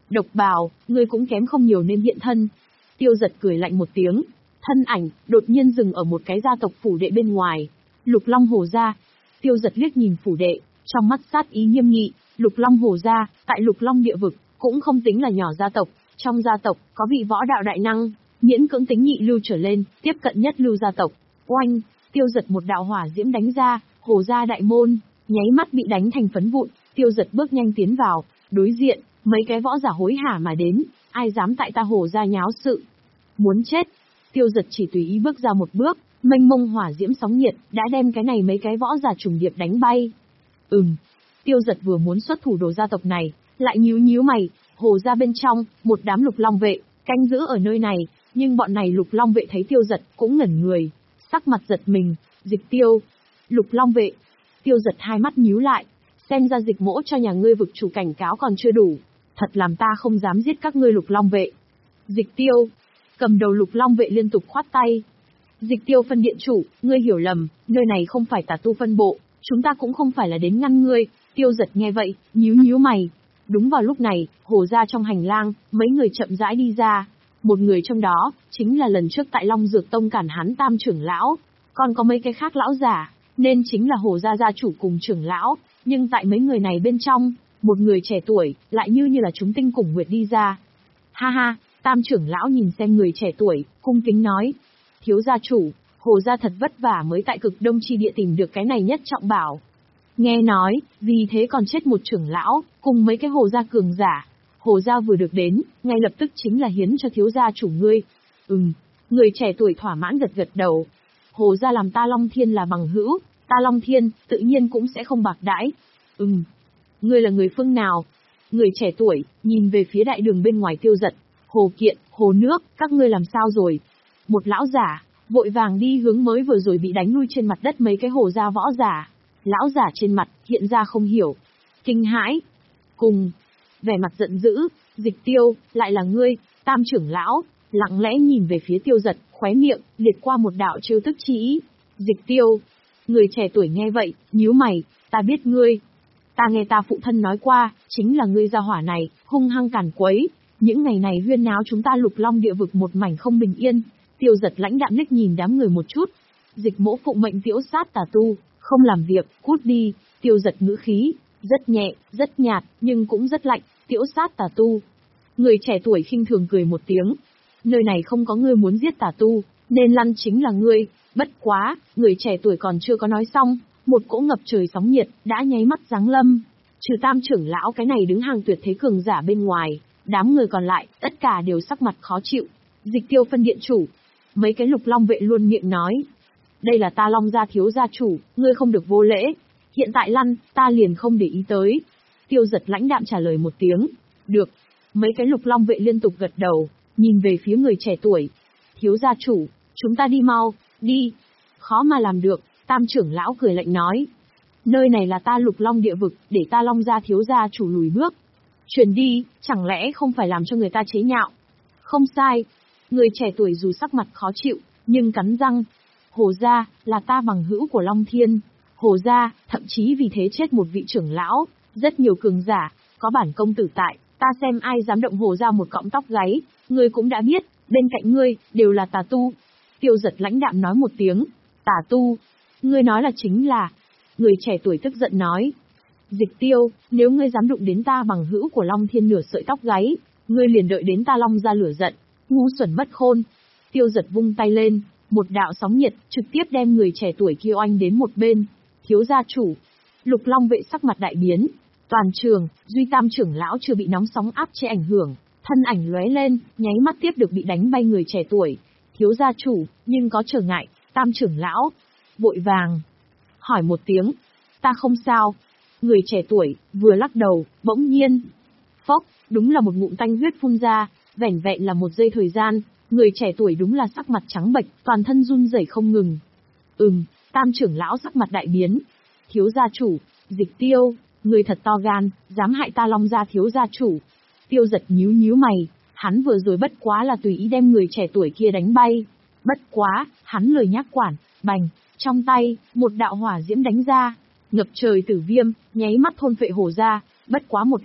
Độc Bào, ngươi cũng kém không nhiều nên hiện thân. Tiêu Giật cười lạnh một tiếng, thân ảnh đột nhiên dừng ở một cái gia tộc phủ đệ bên ngoài. Lục Long Hổ gia. Tiêu Giật liếc nhìn phủ đệ, trong mắt sát ý nghiêm nghị. Lục Long Hổ gia, tại Lục Long địa vực, cũng không tính là nhỏ gia tộc. Trong gia tộc có vị võ đạo đại năng, miễn cưỡng tính nhị lưu trở lên, tiếp cận nhất lưu gia tộc. Oanh, Tiêu Giật một đạo hỏa diễm đánh ra, Hổ gia đại môn nháy mắt bị đánh thành phấn vụn. Tiêu Giật bước nhanh tiến vào, đối diện mấy cái võ giả hối hả mà đến, ai dám tại ta Hổ gia nháo sự? Muốn chết. Tiêu Giật chỉ tùy ý bước ra một bước, mênh mông hỏa diễm sóng nhiệt đã đem cái này mấy cái võ giả trùng điệp đánh bay. Ừm. Tiêu Giật vừa muốn xuất thủ đồ gia tộc này, lại nhíu nhíu mày. Hổ gia bên trong, một đám Lục Long vệ canh giữ ở nơi này, nhưng bọn này Lục Long vệ thấy Tiêu Giật cũng ngẩn người, sắc mặt giật mình. Dịch Tiêu. Lục Long vệ. Tiêu Giật hai mắt nhíu lại, xem ra Dịch Mỗ cho nhà ngươi vực chủ cảnh cáo còn chưa đủ, thật làm ta không dám giết các ngươi Lục Long vệ. Dịch Tiêu. Cầm đầu Lục Long vệ liên tục khoát tay. Dịch Tiêu phân điện chủ, ngươi hiểu lầm, nơi này không phải tà tu phân bộ, chúng ta cũng không phải là đến ngăn ngươi. Tiêu Giật nghe vậy, nhíu nhíu mày. Đúng vào lúc này, Hổ gia trong hành lang, mấy người chậm rãi đi ra. Một người trong đó, chính là lần trước tại Long Dược Tông cản hắn Tam trưởng lão, còn có mấy cái khác lão giả, nên chính là Hổ gia gia chủ cùng trưởng lão, nhưng tại mấy người này bên trong, một người trẻ tuổi, lại như như là chúng tinh cùng nguyệt đi ra. Ha ha, Tam trưởng lão nhìn xem người trẻ tuổi, cung kính nói. Thiếu gia chủ, Hổ gia thật vất vả mới tại cực đông chi địa tìm được cái này nhất trọng bảo. Nghe nói, vì thế còn chết một trưởng lão, cùng mấy cái Hổ gia cường giả. Hổ gia vừa được đến, ngay lập tức chính là hiến cho thiếu gia chủ ngươi. Ừm, người trẻ tuổi thỏa mãn gật gật đầu. Hổ gia làm ta Long Thiên là bằng hữu, ta Long Thiên, tự nhiên cũng sẽ không bạc đãi. Ừm, ngươi là người phương nào? Người trẻ tuổi, nhìn về phía đại đường bên ngoài Tiêu Giật. Hồ Kiện, Hồ Nước, các ngươi làm sao rồi? Một lão giả, vội vàng đi hướng mới vừa rồi bị đánh lui trên mặt đất mấy cái Hổ gia võ giả. Lão giả trên mặt, hiện ra không hiểu, kinh hãi, cùng vẻ mặt giận dữ. Dịch Tiêu, lại là ngươi? Tam trưởng lão, lặng lẽ nhìn về phía Tiêu Giật, khóe miệng, liệt qua một đạo trêu tức chi ý. Dịch Tiêu. Người trẻ tuổi nghe vậy, nhíu mày, ta biết ngươi. Ta nghe ta phụ thân nói qua, chính là ngươi gia hỏa này, hung hăng càn quấy. Những ngày này huyên náo chúng ta Lục Long địa vực một mảnh không bình yên. Tiêu Giật lãnh đạm liếc nhìn đám người một chút. Dịch Mỗ phụng mệnh tiễu sát tà tu, không làm việc, cút đi. Tiêu Giật ngữ khí, rất nhẹ, rất nhạt, nhưng cũng rất lạnh, tiễu sát tà tu. Người trẻ tuổi khinh thường cười một tiếng. Nơi này không có ngươi muốn giết tà tu, nên lăn chính là ngươi. Bất quá, người trẻ tuổi còn chưa có nói xong, một cỗ ngập trời sóng nhiệt đã nháy mắt giáng lâm. Trừ Tam trưởng lão cái này đứng hàng tuyệt thế cường giả bên ngoài, đám người còn lại, tất cả đều sắc mặt khó chịu. Dịch Tiêu phân điện chủ. Mấy cái Lục Long vệ luôn miệng nói. Đây là ta Long gia thiếu gia chủ, ngươi không được vô lễ. Hiện tại lăn, ta liền không để ý tới. Tiêu Giật lãnh đạm trả lời một tiếng. Được. Mấy cái Lục Long vệ liên tục gật đầu, nhìn về phía người trẻ tuổi. Thiếu gia chủ, chúng ta đi mau, đi. Khó mà làm được, Tam trưởng lão cười lạnh nói. Nơi này là ta Lục Long địa vực, để ta Long gia thiếu gia chủ lùi bước. Truyền đi, chẳng lẽ không phải làm cho người ta chế nhạo? Không sai. Người trẻ tuổi dù sắc mặt khó chịu, nhưng cắn răng. Hồ gia, là ta bằng hữu của Long Thiên. Hồ gia, thậm chí vì thế chết một vị trưởng lão, rất nhiều cường giả, có bản công tử tại, ta xem ai dám động Hồ gia một cọng tóc gáy, ngươi cũng đã biết, bên cạnh ngươi, đều là tà tu. Tiêu Giật lãnh đạm nói một tiếng, tà tu, ngươi nói là chính là, người trẻ tuổi tức giận nói. Dịch Tiêu, nếu ngươi dám đụng đến ta bằng hữu của Long Thiên nửa sợi tóc gáy, ngươi liền đợi đến ta Long gia lửa giận, ngu xuẩn mất khôn. Tiêu Giật vung tay lên, một đạo sóng nhiệt, trực tiếp đem người trẻ tuổi kia oanh đến một bên. Thiếu gia chủ. Lục Long vệ sắc mặt đại biến. Toàn trường, duy Tam trưởng lão chưa bị nóng sóng áp chế ảnh hưởng, thân ảnh lóe lên, nháy mắt tiếp được bị đánh bay người trẻ tuổi. Thiếu gia chủ, nhưng có trở ngại. Tam trưởng lão vội vàng hỏi một tiếng. Ta không sao. Người trẻ tuổi vừa lắc đầu, bỗng nhiên, phốc, đúng là một ngụm tanh huyết phun ra, vẻn vẹn là một giây thời gian, người trẻ tuổi đúng là sắc mặt trắng bệch, toàn thân run rẩy không ngừng. Ừm, Tam trưởng lão sắc mặt đại biến. Thiếu gia chủ, Dịch Tiêu, người thật to gan, dám hại ta Long gia thiếu gia chủ. Tiêu Giật nhíu nhíu mày, hắn vừa rồi bất quá là tùy ý đem người trẻ tuổi kia đánh bay. Bất quá, hắn lời nhắc quản, bành, trong tay, một đạo hỏa diễm đánh ra, ngập trời tử viêm, nháy mắt thôn phệ Hồ gia. Bất quá một lát,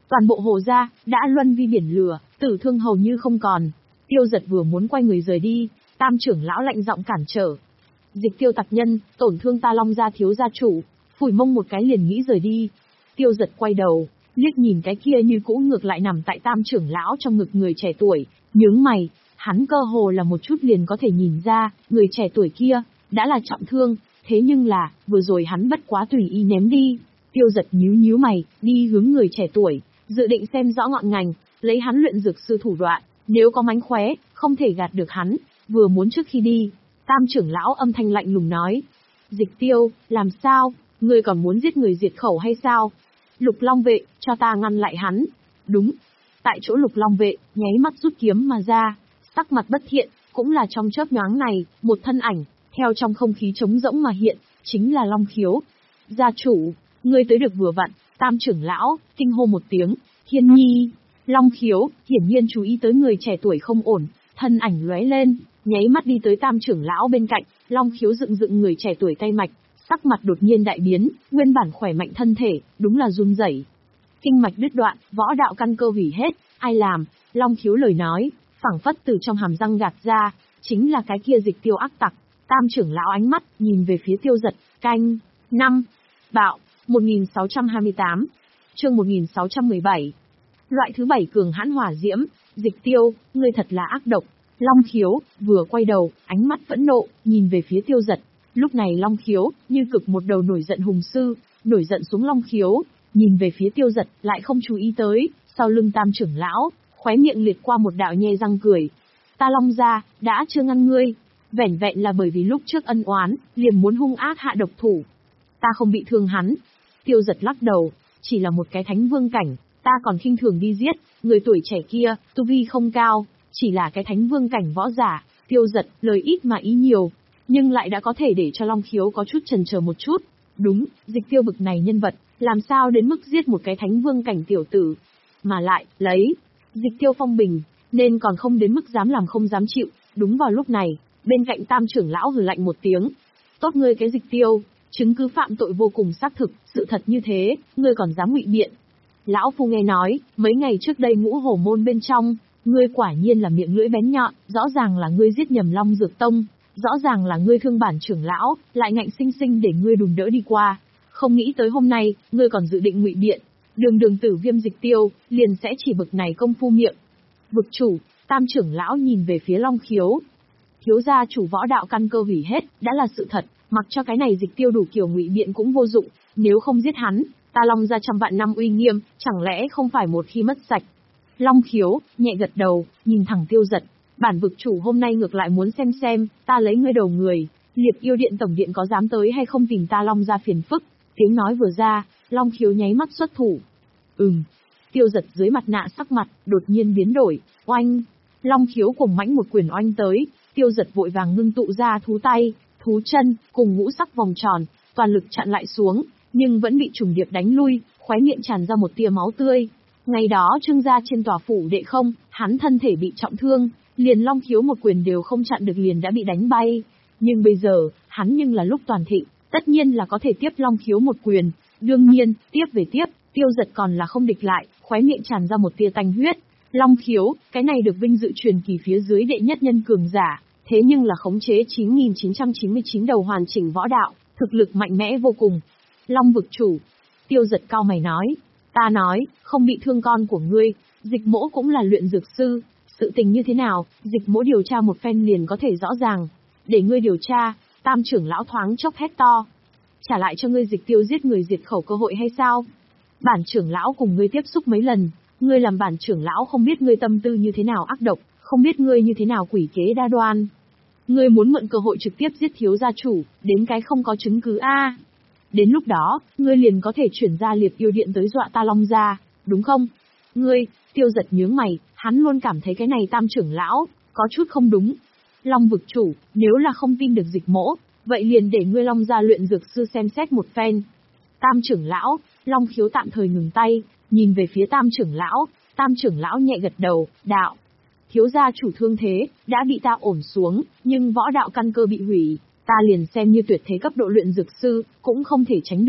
Toàn bộ Hồ gia đã luân vi biển lửa, tử thương hầu như không còn. Tiêu Giật vừa muốn quay người rời đi, Tam trưởng lão lạnh giọng cản trở. Dịch Tiêu tặc nhân, tổn thương ta Long gia thiếu gia chủ, phủi mông một cái liền nghĩ rời đi. Tiêu Giật quay đầu, liếc nhìn cái kia như cũ ngược lại nằm tại Tam trưởng lão trong ngực người trẻ tuổi, nhướng mày, hắn cơ hồ là một chút liền có thể nhìn ra, người trẻ tuổi kia đã là trọng thương, thế nhưng là, vừa rồi hắn bất quá tùy ý ném đi. Tiêu Giật nhíu nhíu mày, đi hướng người trẻ tuổi, dự định xem rõ ngọn ngành, lấy hắn luyện dược sư thủ đoạn, nếu có mánh khóe, không thể gạt được hắn. Vừa muốn trước khi đi, Tam trưởng lão âm thanh lạnh lùng nói: Dịch Tiêu, làm sao, ngươi còn muốn giết người diệt khẩu hay sao? Lục Long vệ, cho ta ngăn lại hắn. Đúng. Tại chỗ Lục Long vệ, nháy mắt rút kiếm mà ra, sắc mặt bất thiện, cũng là trong chớp nhoáng này, một thân ảnh, theo trong không khí trống rỗng mà hiện, chính là Long Khiếu. Gia chủ, ngươi tới được vừa vặn. Tam trưởng lão kinh hô một tiếng, Thiên Nhi. Long Khiếu hiển nhiên chú ý tới người trẻ tuổi không ổn, thân ảnh lóe lên, nháy mắt đi tới Tam trưởng lão bên cạnh. Long Khiếu dựng dựng người trẻ tuổi tay mạch, sắc mặt đột nhiên đại biến, nguyên bản khỏe mạnh thân thể, đúng là run rẩy. Kinh mạch đứt đoạn, võ đạo căn cơ hủy hết, ai làm? Long Khiếu lời nói, phảng phất từ trong hàm răng gạt ra, chính là cái kia Dịch Tiêu ác tặc. Tam trưởng lão ánh mắt nhìn về phía Tiêu Giật, canh năm bạo một nghìn sáu trăm hai mươi tám, chương một nghìn sáu trăm mười bảy. Loại thứ bảy cường hãn hỏa diễm. Dịch Tiêu, ngươi thật là ác độc. Long Khiếu vừa quay đầu, ánh mắt phẫn nộ nhìn về phía Tiêu Giật. Lúc này Long Khiếu như cực một đầu nổi giận hùng sư, nổi giận xuống Long Khiếu, nhìn về phía Tiêu Giật, lại không chú ý tới sau lưng Tam trưởng lão, khóe miệng liệt qua một đạo nhe răng cười. Ta Long gia đã chưa ngăn ngươi, vẻn vẹn là bởi vì lúc trước ân oán, liền muốn hung ác hạ độc thủ. Ta không bị thương hắn. Tiêu Giật lắc đầu, chỉ là một cái thánh vương cảnh, ta còn khinh thường đi giết, người tuổi trẻ kia, tu vi không cao, chỉ là cái thánh vương cảnh võ giả. Tiêu Giật, lời ít mà ý nhiều, nhưng lại đã có thể để cho Long Khiếu có chút chần chờ một chút. Đúng, Dịch Tiêu bực này nhân vật, làm sao đến mức giết một cái thánh vương cảnh tiểu tử, mà lại, lấy Dịch Tiêu phong bình, nên còn không đến mức dám làm không dám chịu. Đúng vào lúc này, bên cạnh Tam trưởng lão hừ lạnh một tiếng. Tốt ngươi cái Dịch Tiêu, chứng cứ phạm tội vô cùng xác thực, sự thật như thế, ngươi còn dám ngụy biện. Lão phu nghe nói, mấy ngày trước đây Ngũ Hổ môn bên trong, ngươi quả nhiên là miệng lưỡi bén nhọn, rõ ràng là ngươi giết nhầm Long Dược Tông, rõ ràng là ngươi thương bản trưởng lão, lại ngạnh sinh sinh để ngươi đùn đỡ đi qua. Không nghĩ tới hôm nay, ngươi còn dự định ngụy biện. Đường đường tử viêm Dịch Tiêu, liền sẽ chỉ bực này công phu miệng. Vực chủ, Tam trưởng lão nhìn về phía Long Khiếu. Thiếu gia chủ võ đạo căn cơ hủy hết, đã là sự thật, mặc cho cái này Dịch Tiêu đủ kiểu ngụy biện cũng vô dụng, nếu không giết hắn, ta Long gia trăm vạn năm uy nghiêm, chẳng lẽ không phải một khi mất sạch. Long Khiếu nhẹ gật đầu, nhìn thẳng Tiêu Giật, bản vực chủ hôm nay ngược lại muốn xem xem, ta lấy ngươi đầu người, Liệp Yêu Điện tổng điện có dám tới hay không tìm ta Long gia phiền phức. Tiếng nói vừa ra, Long Khiếu nháy mắt xuất thủ. Ừm. Tiêu Giật dưới mặt nạ sắc mặt đột nhiên biến đổi, oanh. Long Khiếu cùng mãnh một quyền oanh tới, Tiêu Giật vội vàng ngưng tụ ra thú tay, thú chân, cùng ngũ sắc vòng tròn, toàn lực chặn lại xuống, nhưng vẫn bị trùng điệp đánh lui, khóe miệng tràn ra một tia máu tươi. Ngày đó Trương gia trên tòa phủ đệ không, hắn thân thể bị trọng thương, liền Long Khiếu một quyền đều không chặn được liền đã bị đánh bay. Nhưng bây giờ, hắn nhưng là lúc toàn thịnh, tất nhiên là có thể tiếp Long Khiếu một quyền. Đương nhiên, tiếp về tiếp, Tiêu Giật còn là không địch lại, khóe miệng tràn ra một tia tanh huyết. Long Khiếu, cái này được vinh dự truyền kỳ phía dưới đệ nhất nhân cường giả, thế nhưng là khống chế chín nghìn chín trăm chín mươi chín đầu hoàn chỉnh võ đạo, thực lực mạnh mẽ vô cùng. Long vực chủ. Tiêu Giật cao mày nói. Ta nói, không bị thương con của ngươi, Dịch mỗ cũng là luyện dược sư, sự tình như thế nào, Dịch mỗ điều tra một phen liền có thể rõ ràng. Để ngươi điều tra. Tam trưởng lão thoáng chốc hét to. Trả lại cho ngươi Dịch Tiêu giết người diệt khẩu cơ hội hay sao? Bản trưởng lão cùng ngươi tiếp xúc mấy lần, ngươi làm bản trưởng lão không biết ngươi tâm tư như thế nào ác độc, không biết ngươi như thế nào quỷ kế đa đoan. Ngươi muốn mượn cơ hội trực tiếp giết thiếu gia chủ, đến cái không có chứng cứ a. Đến lúc đó, ngươi liền có thể chuyển ra Liệp Yêu Điện tới dọa ta Long gia, đúng không? Ngươi, Tiêu Giật nhướng mày, hắn luôn cảm thấy cái này Tam trưởng lão có chút không đúng. Long vực chủ, nếu là không tin được Dịch mỗ, vậy liền để ngươi Long gia luyện dược sư xem xét một phen. Tam trưởng lão, Long Khiếu tạm thời ngừng tay, nhìn về phía Tam trưởng lão, Tam trưởng lão nhẹ gật đầu, đạo. Thiếu gia chủ thương thế, đã bị ta ổn xuống, nhưng võ đạo căn cơ bị hủy, ta liền xem như tuyệt thế cấp độ luyện dược sư, cũng không thể tránh được.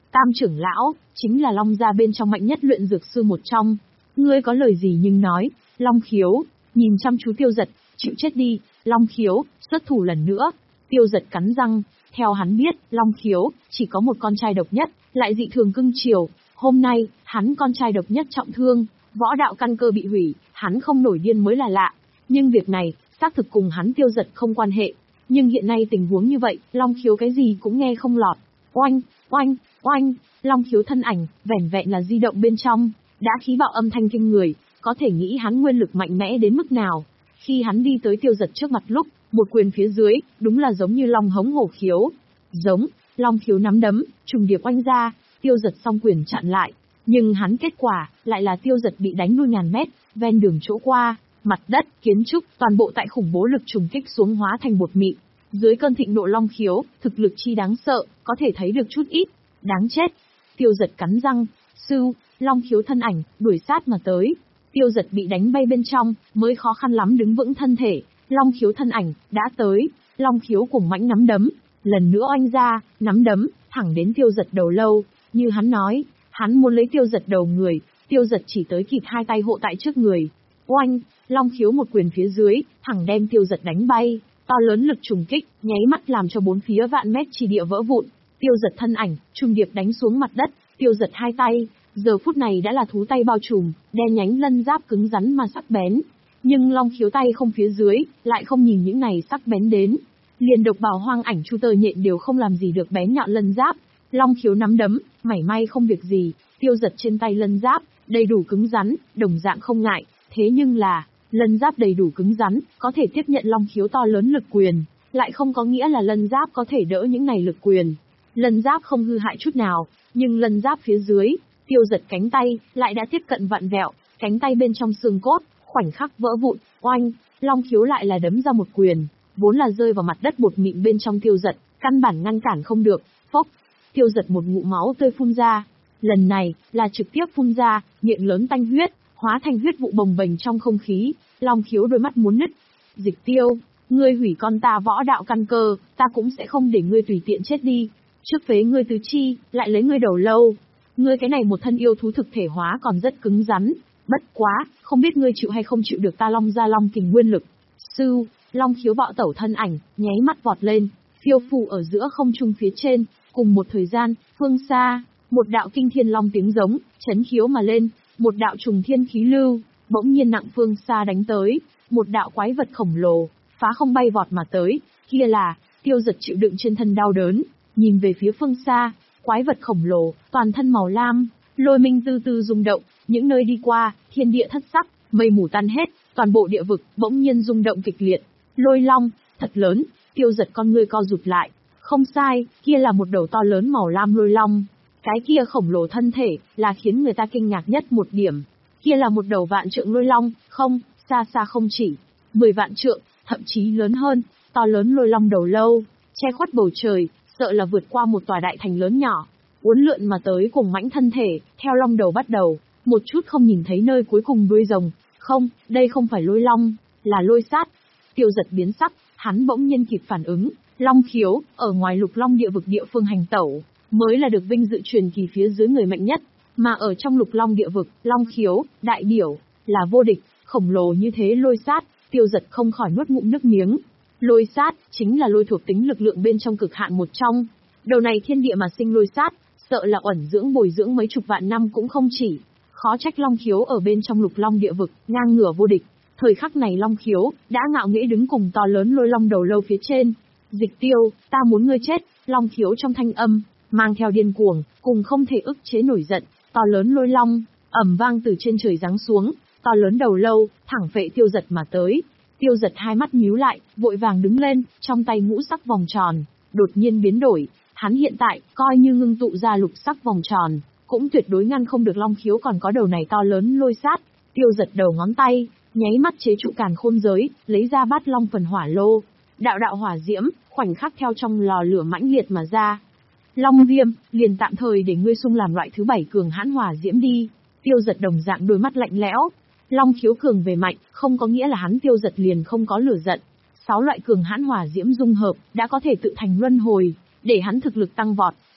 Tam trưởng lão, chính là Long gia bên trong mạnh nhất luyện dược sư một trong. Ngươi có lời gì nhưng nói. Long Khiếu, nhìn chăm chú Tiêu Giật, chịu chết đi. Long Khiếu, xuất thủ lần nữa. Tiêu Giật cắn răng, theo hắn biết, Long Khiếu, chỉ có một con trai độc nhất, lại dị thường cưng chiều. Hôm nay, hắn con trai độc nhất trọng thương, võ đạo căn cơ bị hủy, hắn không nổi điên mới là lạ. Nhưng việc này, xác thực cùng hắn Tiêu Giật không quan hệ. Nhưng hiện nay tình huống như vậy, Long Khiếu cái gì cũng nghe không lọt. Oanh, oanh, oanh, Long Khiếu thân ảnh, vẻn vẹn là di động bên trong, đã khí bạo âm thanh kinh người, có thể nghĩ hắn nguyên lực mạnh mẽ đến mức nào. Khi hắn đi tới Tiêu Giật trước mặt lúc, một quyền phía dưới, đúng là giống như long hống hổ khiếu. Giống, Long Khiếu nắm đấm, trùng điệp oanh ra, Tiêu Giật song quyền chặn lại. Nhưng hắn kết quả, lại là Tiêu Giật bị đánh lui ngàn mét, ven đường chỗ qua, mặt đất, kiến trúc, toàn bộ tại khủng bố lực trùng kích xuống hóa thành bột mịn. Dưới cơn thịnh nộ Long Khiếu, thực lực chi đáng sợ, có thể thấy được chút ít. Đáng chết. Tiêu Giật cắn răng, sưu, Long Khiếu thân ảnh, đuổi sát mà tới. Tiêu Giật bị đánh bay bên trong, mới khó khăn lắm đứng vững thân thể. Long Khiếu thân ảnh, đã tới. Long Khiếu cùng mãnh nắm đấm, lần nữa oanh ra, nắm đấm, thẳng đến Tiêu Giật đầu lâu. Như hắn nói, hắn muốn lấy Tiêu Giật đầu người, Tiêu Giật chỉ tới kịp hai tay hộ tại trước người. Oanh, Long Khiếu một quyền phía dưới, thẳng đem Tiêu Giật đánh bay. To lớn lực trùng kích, nháy mắt làm cho bốn phía vạn mét chi địa vỡ vụn. Tiêu Giật thân ảnh, trùng điệp đánh xuống mặt đất. Tiêu Giật hai tay, giờ phút này đã là thú tay bao trùm, đen nhánh lân giáp cứng rắn mà sắc bén. Nhưng Long Khiếu tay không phía dưới, lại không nhìn những này sắc bén đến. Liền độc bào hoang ảnh chu tơ nhện đều không làm gì được bén nhọn lân giáp. Long Khiếu nắm đấm, mảy may không việc gì. Tiêu Giật trên tay lân giáp, đầy đủ cứng rắn, đồng dạng không ngại. Thế nhưng là, lân giáp đầy đủ cứng rắn, có thể tiếp nhận Long Khiếu to lớn lực quyền, lại không có nghĩa là lân giáp có thể đỡ những này lực quyền. Lân giáp không hư hại chút nào, nhưng lân giáp phía dưới, Tiêu Giật cánh tay, lại đã tiếp cận vặn vẹo, cánh tay bên trong xương cốt, khoảnh khắc vỡ vụn, oanh, Long Khiếu lại là đấm ra một quyền, vốn là rơi vào mặt đất bột mịn bên trong Tiêu Giật, căn bản ngăn cản không được, phốc, Tiêu Giật một ngụm máu tươi phun ra, lần này, là trực tiếp phun ra, miệng lớn tanh huyết, hóa thành huyết vụ bồng bềnh trong không khí, Long Khiếu đôi mắt muốn nứt. Dịch Tiêu, ngươi hủy con ta võ đạo căn cơ, ta cũng sẽ không để ngươi tùy tiện chết đi. Trước phế ngươi tứ chi, lại lấy ngươi đầu lâu. Ngươi cái này một thân yêu thú thực thể hóa còn rất cứng rắn. Bất quá, không biết ngươi chịu hay không chịu được ta Long gia Long kình nguyên lực. Sư, Long Khiếu bạo tẩu thân ảnh, nháy mắt vọt lên, phiêu phù ở giữa không trung phía trên. Cùng một thời gian, phương xa, một đạo kinh thiên long tiếng giống, chấn khiếu mà lên. Một đạo trùng thiên khí lưu, bỗng nhiên nặng phương xa đánh tới, một đạo quái vật khổng lồ, phá không bay vọt mà tới, kia là, Tiêu Giật chịu đựng trên thân đau đớn, nhìn về phía phương xa, quái vật khổng lồ, toàn thân màu lam, lôi minh tư tư rung động, những nơi đi qua, thiên địa thất sắc, mây mù tan hết, toàn bộ địa vực, bỗng nhiên rung động kịch liệt, lôi long, thật lớn, Tiêu Giật con ngươi co rụt lại, không sai, kia là một đầu to lớn màu lam lôi long. Cái kia khổng lồ thân thể, là khiến người ta kinh ngạc nhất một điểm. Kia là một đầu vạn trượng lôi long, không, xa xa không chỉ. Mười vạn trượng, thậm chí lớn hơn, to lớn lôi long đầu lâu, che khuất bầu trời, sợ là vượt qua một tòa đại thành lớn nhỏ. Uốn lượn mà tới cùng mãnh thân thể, theo long đầu bắt đầu, một chút không nhìn thấy nơi cuối cùng đuôi rồng. Không, đây không phải lôi long, là lôi sát. Tiêu Giật biến sắc, hắn bỗng nhiên kịp phản ứng. Long Khiếu, ở ngoài lục long địa vực địa phương hành tẩu, mới là được vinh dự truyền kỳ phía dưới người mạnh nhất, mà ở trong lục long địa vực, Long Khiếu, đại điểu, là vô địch, khổng lồ như thế lôi sát, Tiêu Giật không khỏi nuốt ngụm nước miếng. Lôi sát, chính là lôi thuộc tính lực lượng bên trong cực hạn một trong. Đầu này thiên địa mà sinh lôi sát, sợ là uẩn dưỡng bồi dưỡng mấy chục vạn năm cũng không chỉ. Khó trách Long Khiếu ở bên trong lục long địa vực, ngang ngửa vô địch. Thời khắc này Long Khiếu, đã ngạo nghễ đứng cùng to lớn lôi long đầu lâu phía trên. Dịch Tiêu, ta muốn ngươi chết, Long Khiếu trong thanh âm, mang theo điên cuồng, cùng không thể ức chế nổi giận, to lớn lôi long, ầm vang từ trên trời giáng xuống, to lớn đầu lâu, thẳng phệ Tiêu Giật mà tới. Tiêu Giật hai mắt nhíu lại, vội vàng đứng lên, trong tay ngũ sắc vòng tròn, đột nhiên biến đổi, hắn hiện tại, coi như ngưng tụ ra lục sắc vòng tròn, cũng tuyệt đối ngăn không được Long Khiếu còn có đầu này to lớn lôi sát. Tiêu Giật đầu ngón tay, nháy mắt chế trụ càn khôn giới, lấy ra bát long phần hỏa lô, đạo đạo hỏa diễm, khoảnh khắc theo trong lò lửa mãnh liệt mà ra. Long viêm, liền tạm thời để ngươi xung làm loại thứ bảy cường hãn hỏa diễm đi. Tiêu Giật đồng dạng đôi mắt lạnh lẽo. Long Khiếu cường về mạnh, không có nghĩa là hắn Tiêu Giật liền không có lửa giận. Sáu loại cường hãn hỏa diễm dung hợp, đã có thể tự thành luân hồi, để hắn thực lực tăng vọt.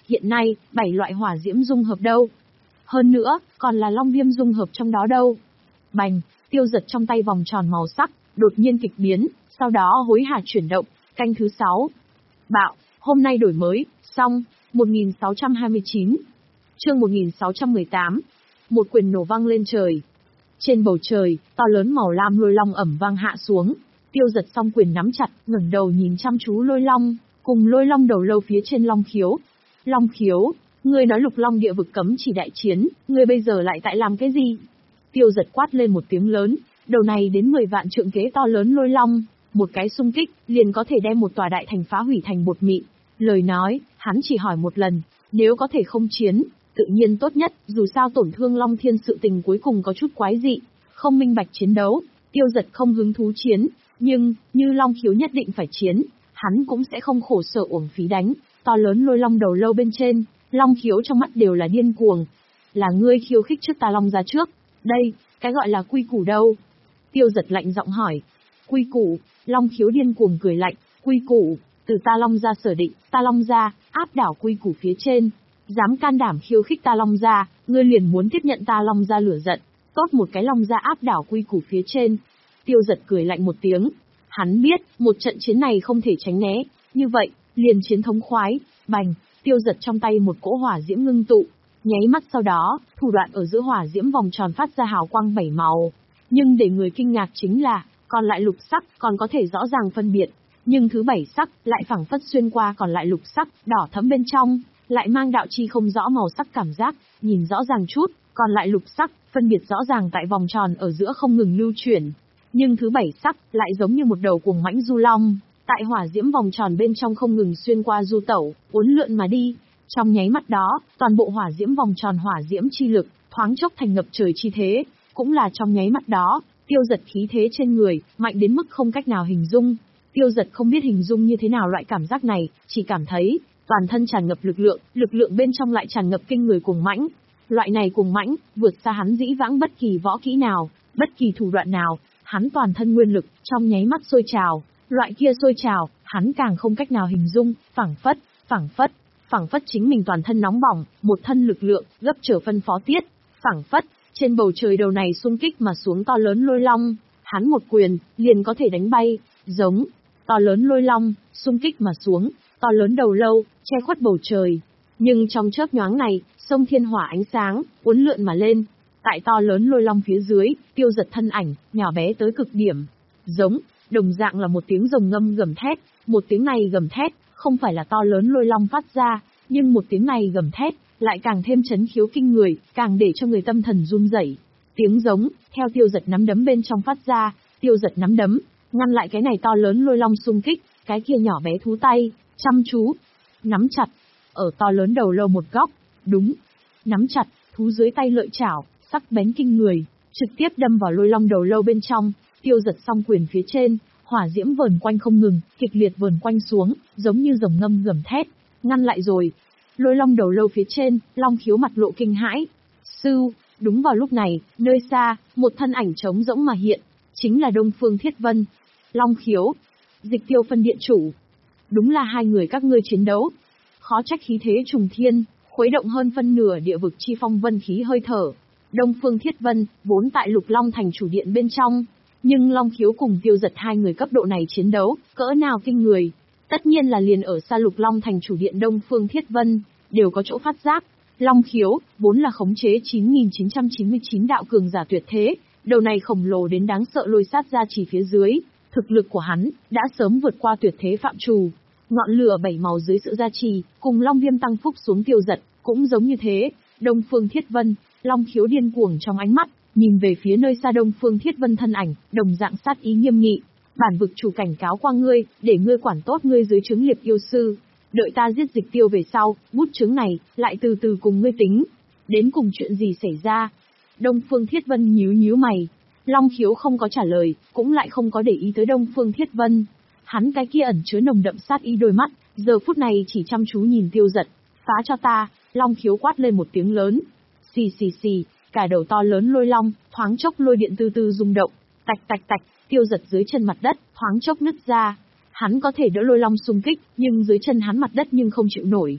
hiện nay, bảy loại hỏa diễm dung hợp đâu. Hơn nữa, còn là long viêm dung hợp trong đó đâu. Bành, Tiêu Giật trong tay vòng tròn màu sắc, đột nhiên kịch biến, sau đó hối hả chuyển động, canh thứ sáu. Bạo, hôm nay đổi mới, xong, một nghìn sáu trăm hai mươi chín. Chương một nghìn sáu trăm mười tám. Một quyền nổ vang lên trời. Trên bầu trời, to lớn màu lam lôi long ẩm vang hạ xuống. Tiêu Giật song quyền nắm chặt, ngẩng đầu nhìn chăm chú lôi long, cùng lôi long đầu lâu phía trên long khiếu. Long khiếu, ngươi nói lục long địa vực cấm chỉ đại chiến, ngươi bây giờ lại tại làm cái gì? Tiêu Giật quát lên một tiếng lớn, đầu này đến mười vạn trượng kế to lớn lôi long, một cái xung kích, liền có thể đem một tòa đại thành phá hủy thành bột mịn. Lời nói, hắn chỉ hỏi một lần, nếu có thể không chiến, tự nhiên tốt nhất, dù sao tổn thương Long Thiên sự tình cuối cùng có chút quái dị, không minh bạch chiến đấu, Tiêu Giật không hứng thú chiến, nhưng, như Long Khiếu nhất định phải chiến, hắn cũng sẽ không khổ sở uổng phí đánh, to lớn lôi long đầu lâu bên trên, Long Khiếu trong mắt đều là điên cuồng. Là ngươi khiêu khích trước ta Long ra trước, đây, cái gọi là quy củ đâu? Tiêu Giật lạnh giọng hỏi. Quy củ, Long Khiếu điên cuồng cười lạnh, quy củ, từ ta Long ra sở định, ta Long ra, áp đảo quy củ phía trên. Dám can đảm khiêu khích ta Long ra, ngươi liền muốn tiếp nhận ta Long ra lửa giận, tốt một cái Long ra áp đảo quy củ phía trên. Tiêu Giật cười lạnh một tiếng. Hắn biết, một trận chiến này không thể tránh né, như vậy, liền chiến thống khoái, bành, Tiêu Giật trong tay một cỗ hỏa diễm ngưng tụ. Nháy mắt sau đó, thủ đoạn ở giữa hỏa diễm vòng tròn phát ra hào quang bảy màu. Nhưng để người kinh ngạc chính là, còn lại lục sắc còn có thể rõ ràng phân biệt, nhưng thứ bảy sắc lại phảng phất xuyên qua còn lại lục sắc, đỏ thẫm bên trong, lại mang đạo chi không rõ màu sắc cảm giác, nhìn rõ ràng chút, còn lại lục sắc, phân biệt rõ ràng tại vòng tròn ở giữa không ngừng lưu chuyển. Nhưng thứ bảy sắc lại giống như một đầu cuồng mãnh du long, tại hỏa diễm vòng tròn bên trong không ngừng xuyên qua du tẩu, uốn lượn mà đi. Trong nháy mắt đó, toàn bộ hỏa diễm vòng tròn hỏa diễm chi lực, thoáng chốc thành ngập trời chi thế, cũng là trong nháy mắt đó, Tiêu Giật khí thế trên người, mạnh đến mức không cách nào hình dung. Tiêu Giật không biết hình dung như thế nào loại cảm giác này, chỉ cảm thấy, toàn thân tràn ngập lực lượng, lực lượng bên trong lại tràn ngập kinh người cuồng mãnh. Loại này cuồng mãnh, vượt xa hắn dĩ vãng bất kỳ võ kỹ nào, bất kỳ thủ đoạn nào, hắn toàn thân nguyên lực, trong nháy mắt sôi trào, loại kia sôi trào, hắn càng không cách nào hình dung, phảng phất, phảng phất, phảng phất chính mình toàn thân nóng bỏng, một thân lực lượng, gấp trở phân phó tiết, phảng phất, trên bầu trời đầu này xung kích mà xuống to lớn lôi long, hắn một quyền, liền có thể đánh bay, giống, to lớn lôi long, xung kích mà xuống, to lớn đầu lâu, che khuất bầu trời. Nhưng trong chớp nhoáng này, sông thiên hỏa ánh sáng, uốn lượn mà lên. Tại to lớn lôi long phía dưới, Tiêu Giật thân ảnh, nhỏ bé tới cực điểm. Giống, đồng dạng là một tiếng rồng ngâm gầm thét, một tiếng này gầm thét, không phải là to lớn lôi long phát ra, nhưng một tiếng này gầm thét, lại càng thêm chấn khiếu kinh người, càng để cho người tâm thần run rẩy. Tiếng giống, theo Tiêu Giật nắm đấm bên trong phát ra, Tiêu Giật nắm đấm, ngăn lại cái này to lớn lôi long xung kích, cái kia nhỏ bé thú tay, chăm chú, nắm chặt, ở to lớn đầu lâu một góc, đúng, nắm chặt, thú dưới tay lợi chảo, sắc bén kinh người, trực tiếp đâm vào lôi long đầu lâu bên trong. Tiêu Giật song quyền phía trên, hỏa diễm vờn quanh không ngừng, kịch liệt vờn quanh xuống, giống như rồng ngâm gầm thét, ngăn lại rồi. Lôi long đầu lâu phía trên, Long Khiếu mặt lộ kinh hãi. Sưu, đúng vào lúc này, nơi xa, một thân ảnh trống rỗng mà hiện, chính là Đông Phương Thiết Vân. Long Khiếu, Dịch Tiêu phân điện chủ. Đúng là hai người các ngươi chiến đấu. Khó trách khí thế trùng thiên, khuấy động hơn phân nửa địa vực chi phong vân khí hơi thở. Đông Phương Thiết Vân, vốn tại Lục Long thành chủ điện bên trong, nhưng Long Khiếu cùng Tiêu Giật hai người cấp độ này chiến đấu, cỡ nào kinh người. Tất nhiên là liền ở xa Lục Long thành chủ điện Đông Phương Thiết Vân, đều có chỗ phát giác. Long Khiếu, vốn là khống chế chín nghìn chín trăm chín mươi chín đạo cường giả tuyệt thế, đầu này khổng lồ đến đáng sợ lôi sát ra chỉ phía dưới, thực lực của hắn, đã sớm vượt qua tuyệt thế phạm trù. Ngọn lửa bảy màu dưới sự gia trì, cùng Long Viêm tăng phúc xuống Tiêu Giật, cũng giống như thế. Đông Phương Thiết Vân, Long Khiếu điên cuồng trong ánh mắt, nhìn về phía nơi xa Đông Phương Thiết Vân thân ảnh, đồng dạng sát ý nghiêm nghị. Bản vực chủ cảnh cáo qua ngươi, để ngươi quản tốt ngươi dưới trướng Liệp yêu sư. Đợi ta giết Dịch Tiêu về sau, bút trướng này, lại từ từ cùng ngươi tính. Đến cùng chuyện gì xảy ra? Đông Phương Thiết Vân nhíu nhíu mày. Long Khiếu không có trả lời, cũng lại không có để ý tới Đông Phương Thiết Vân. Hắn cái kia ẩn chứa nồng đậm sát ý đôi mắt, giờ phút này chỉ chăm chú nhìn Tiêu Giật. Phá cho ta, Long Khiếu quát lên một tiếng lớn. Xì xì xì, cả đầu to lớn lôi long, thoáng chốc lôi điện từ từ rung động. Tạch tạch tạch, Tiêu Giật dưới chân mặt đất, thoáng chốc nứt ra. Hắn có thể đỡ lôi long xung kích, nhưng dưới chân hắn mặt đất nhưng không chịu nổi.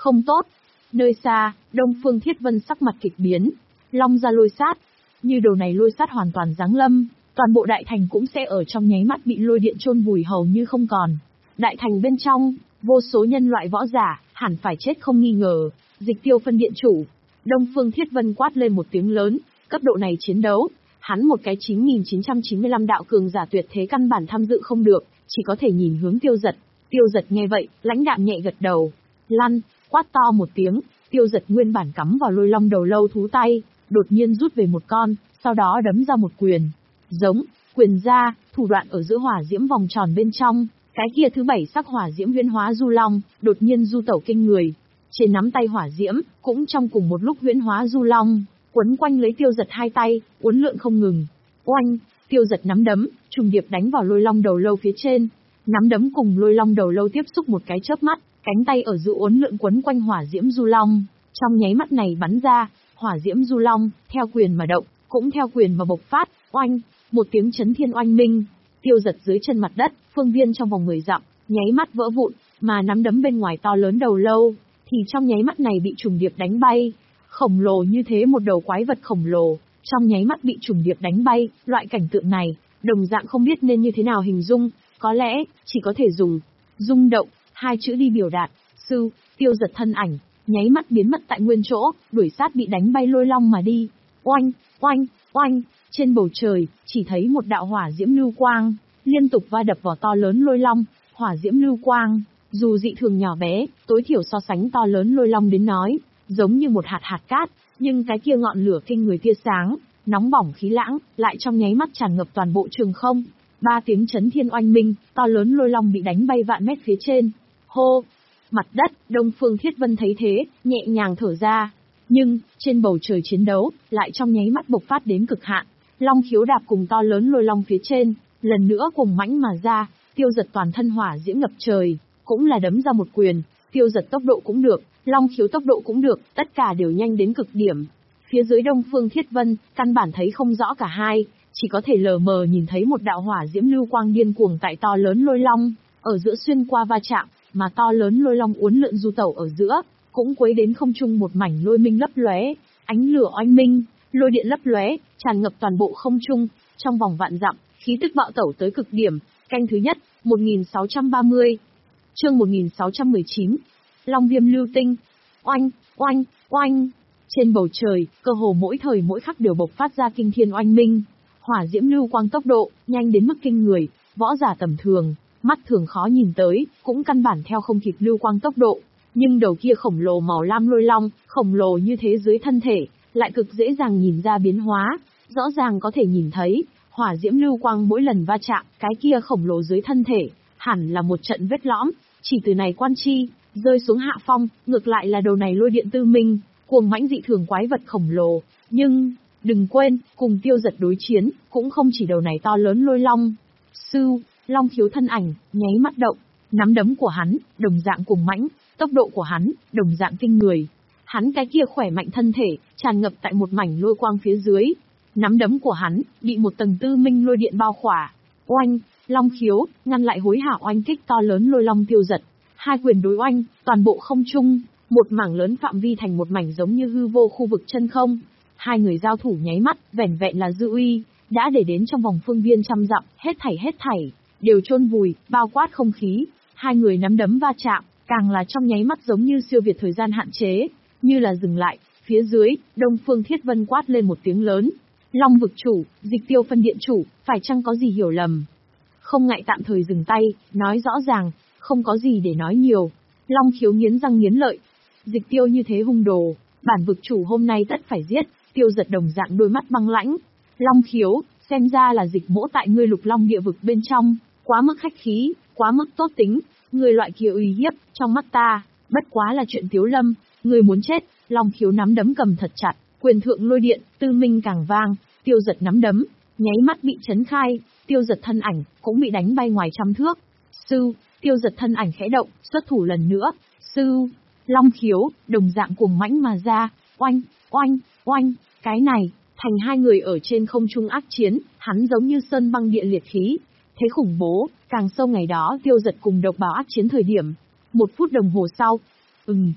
Không tốt. Nơi xa, Đông Phương Thiết Vân sắc mặt kịch biến. Long ra lôi sát. Như đầu này lôi sát hoàn toàn giáng lâm, toàn bộ đại thành cũng sẽ ở trong nháy mắt bị lôi điện chôn vùi hầu như không còn. Đại thành bên trong, vô số nhân loại võ giả, hẳn phải chết không nghi ngờ. Dịch Tiêu phân điện chủ. Đông Phương Thiết Vân quát lên một tiếng lớn, cấp độ này chiến đấu, hắn một cái chín nghìn chín trăm chín mươi lăm đạo cường giả tuyệt thế căn bản tham dự không được, chỉ có thể nhìn hướng Tiêu Giật. Tiêu Giật nghe vậy, lãnh đạm nhẹ gật đầu. Lăn, quát to một tiếng, Tiêu Giật nguyên bản cắm vào lôi long đầu lâu thú tay, đột nhiên rút về một con, sau đó đấm ra một quyền. Giống, quyền ra, thủ đoạn ở giữa hỏa diễm vòng tròn bên trong, cái kia thứ bảy sắc hỏa diễm huyễn hóa du long, đột nhiên du tẩu kinh người. Trên nắm tay hỏa diễm, cũng trong cùng một lúc huyễn hóa du long, quấn quanh lấy Tiêu Giật hai tay, uốn lượn không ngừng. Oanh, Tiêu Giật nắm đấm, trùng điệp đánh vào lôi long đầu lâu phía trên. Nắm đấm cùng lôi long đầu lâu tiếp xúc một cái chớp mắt, cánh tay ở giữa uốn lượn quấn quanh hỏa diễm du long, trong nháy mắt này bắn ra, hỏa diễm du long, theo quyền mà động, cũng theo quyền mà bộc phát. Oanh, một tiếng chấn thiên oanh minh, Tiêu Giật dưới chân mặt đất, phương viên trong vòng mười dặm, nháy mắt vỡ vụn, mà nắm đấm bên ngoài to lớn đầu lâu, thì trong nháy mắt này bị trùng điệp đánh bay. Khổng lồ như thế một đầu quái vật khổng lồ, trong nháy mắt bị trùng điệp đánh bay, loại cảnh tượng này, đồng dạng không biết nên như thế nào hình dung, có lẽ, chỉ có thể dùng, rung động, hai chữ đi biểu đạt. Sư, Tiêu Giật thân ảnh, nháy mắt biến mất tại nguyên chỗ, đuổi sát bị đánh bay lôi long mà đi. Oanh, oanh, oanh, trên bầu trời, chỉ thấy một đạo hỏa diễm lưu quang, liên tục va đập vào to lớn lôi long, hỏa diễm lưu quang, dù dị thường nhỏ bé, tối thiểu so sánh to lớn lôi long đến nói, giống như một hạt hạt cát, nhưng cái kia ngọn lửa kinh người tia sáng, nóng bỏng khí lãng, lại trong nháy mắt tràn ngập toàn bộ trường không. Ba tiếng chấn thiên oanh minh, to lớn lôi long bị đánh bay vạn mét phía trên. Hô! Mặt đất, Đông Phương Thiết Vân thấy thế, nhẹ nhàng thở ra. Nhưng, trên bầu trời chiến đấu, lại trong nháy mắt bộc phát đến cực hạn. Long khiếu đạp cùng to lớn lôi long phía trên, lần nữa cùng mãnh mà ra, Tiêu Giật toàn thân hỏa diễm ngập trời, cũng là đấm ra một quyền. Tiêu Giật tốc độ cũng được, long khiếu tốc độ cũng được, tất cả đều nhanh đến cực điểm. Phía dưới Đông Phương Thiết Vân, căn bản thấy không rõ cả hai, chỉ có thể lờ mờ nhìn thấy một đạo hỏa diễm lưu quang điên cuồng tại to lớn lôi long, ở giữa xuyên qua va chạm, mà to lớn lôi long uốn lượn du tẩu ở giữa, cũng quấy đến không trung một mảnh lôi minh lấp lóe, ánh lửa oanh minh, lôi điện lấp lóe, tràn ngập toàn bộ không trung, trong vòng vạn dặm, khí tức bạo tẩu tới cực điểm. Canh thứ nhất, một nghìn sáu trăm ba mươi. Chương một nghìn sáu trăm mười chín. Long viêm lưu tinh. Oanh, oanh, oanh. Trên bầu trời, cơ hồ mỗi thời mỗi khắc đều bộc phát ra kinh thiên oanh minh. Hỏa diễm lưu quang tốc độ, nhanh đến mức kinh người, võ giả tầm thường, mắt thường khó nhìn tới, cũng căn bản theo không kịp lưu quang tốc độ. Nhưng đầu kia khổng lồ màu lam lôi long, khổng lồ như thế dưới thân thể, lại cực dễ dàng nhìn ra biến hóa, rõ ràng có thể nhìn thấy, hỏa diễm lưu quang mỗi lần va chạm, cái kia khổng lồ dưới thân thể, hẳn là một trận vết lõm, chỉ từ này quan chi, rơi xuống hạ phong, ngược lại là đầu này lôi điện tư minh, cuồng mãnh dị thường quái vật khổng lồ, nhưng, đừng quên, cùng Tiêu Giật đối chiến, cũng không chỉ đầu này to lớn lôi long. Sư, long khiếu thân ảnh, nháy mắt động, nắm đấm của hắn, đồng dạng cuồng mãnh, tốc độ của hắn, đồng dạng kinh người. Hắn cái kia khỏe mạnh thân thể, tràn ngập tại một mảnh lôi quang phía dưới. Nắm đấm của hắn, bị một tầng tư minh lôi điện bao khỏa. Oanh, long khiếu, ngăn lại hối hả oanh kích to lớn lôi long Tiêu Giật. Hai quyền đối oanh, toàn bộ không trung, một mảng lớn phạm vi thành một mảnh giống như hư vô khu vực chân không. Hai người giao thủ nháy mắt, vẻn vẹn là dư uy, đã để đến trong vòng phương viên trăm dặm, hết thảy hết thảy, đều chôn vùi, bao quát không khí. Hai người nắm đấm va chạm, càng là trong nháy mắt giống như siêu việt thời gian hạn chế, như là dừng lại. Phía dưới, Đông Phương Thiết Vân quát lên một tiếng lớn. Long vực chủ, Dịch Tiêu phân điện chủ, phải chăng có gì hiểu lầm? Không ngại tạm thời dừng tay, nói rõ ràng, không có gì để nói nhiều. Long khiếu nghiến răng nghiến lợi. Dịch Tiêu như thế hung đồ, bản vực chủ hôm nay tất phải giết. Tiêu Giật đồng dạng đôi mắt băng lãnh. Long khiếu, xem ra là dịch mỗ tại ngươi Lục Long địa vực bên trong, quá mức khách khí, quá mức tốt tính. Người loại kia uy hiếp, trong mắt ta, bất quá là chuyện tiếu lâm. Người muốn chết. Long khiếu nắm đấm cầm thật chặt, quyền thượng lôi điện, tư minh càng vang. Tiêu Giật nắm đấm, nháy mắt bị chấn khai. Tiêu Giật thân ảnh, cũng bị đánh bay ngoài trăm thước. Sư, Tiêu Giật thân ảnh khẽ động, xuất thủ lần nữa. Sư, long khiếu, đồng dạng cuồng mãnh mà ra. Oanh, oanh, oanh, cái này, thành hai người ở trên không trung ác chiến, hắn giống như sơn băng địa liệt khí. Thế khủng bố, càng sâu ngày đó Tiêu Giật cùng độc bào ác chiến thời điểm. Một phút đồng hồ sau, ừm,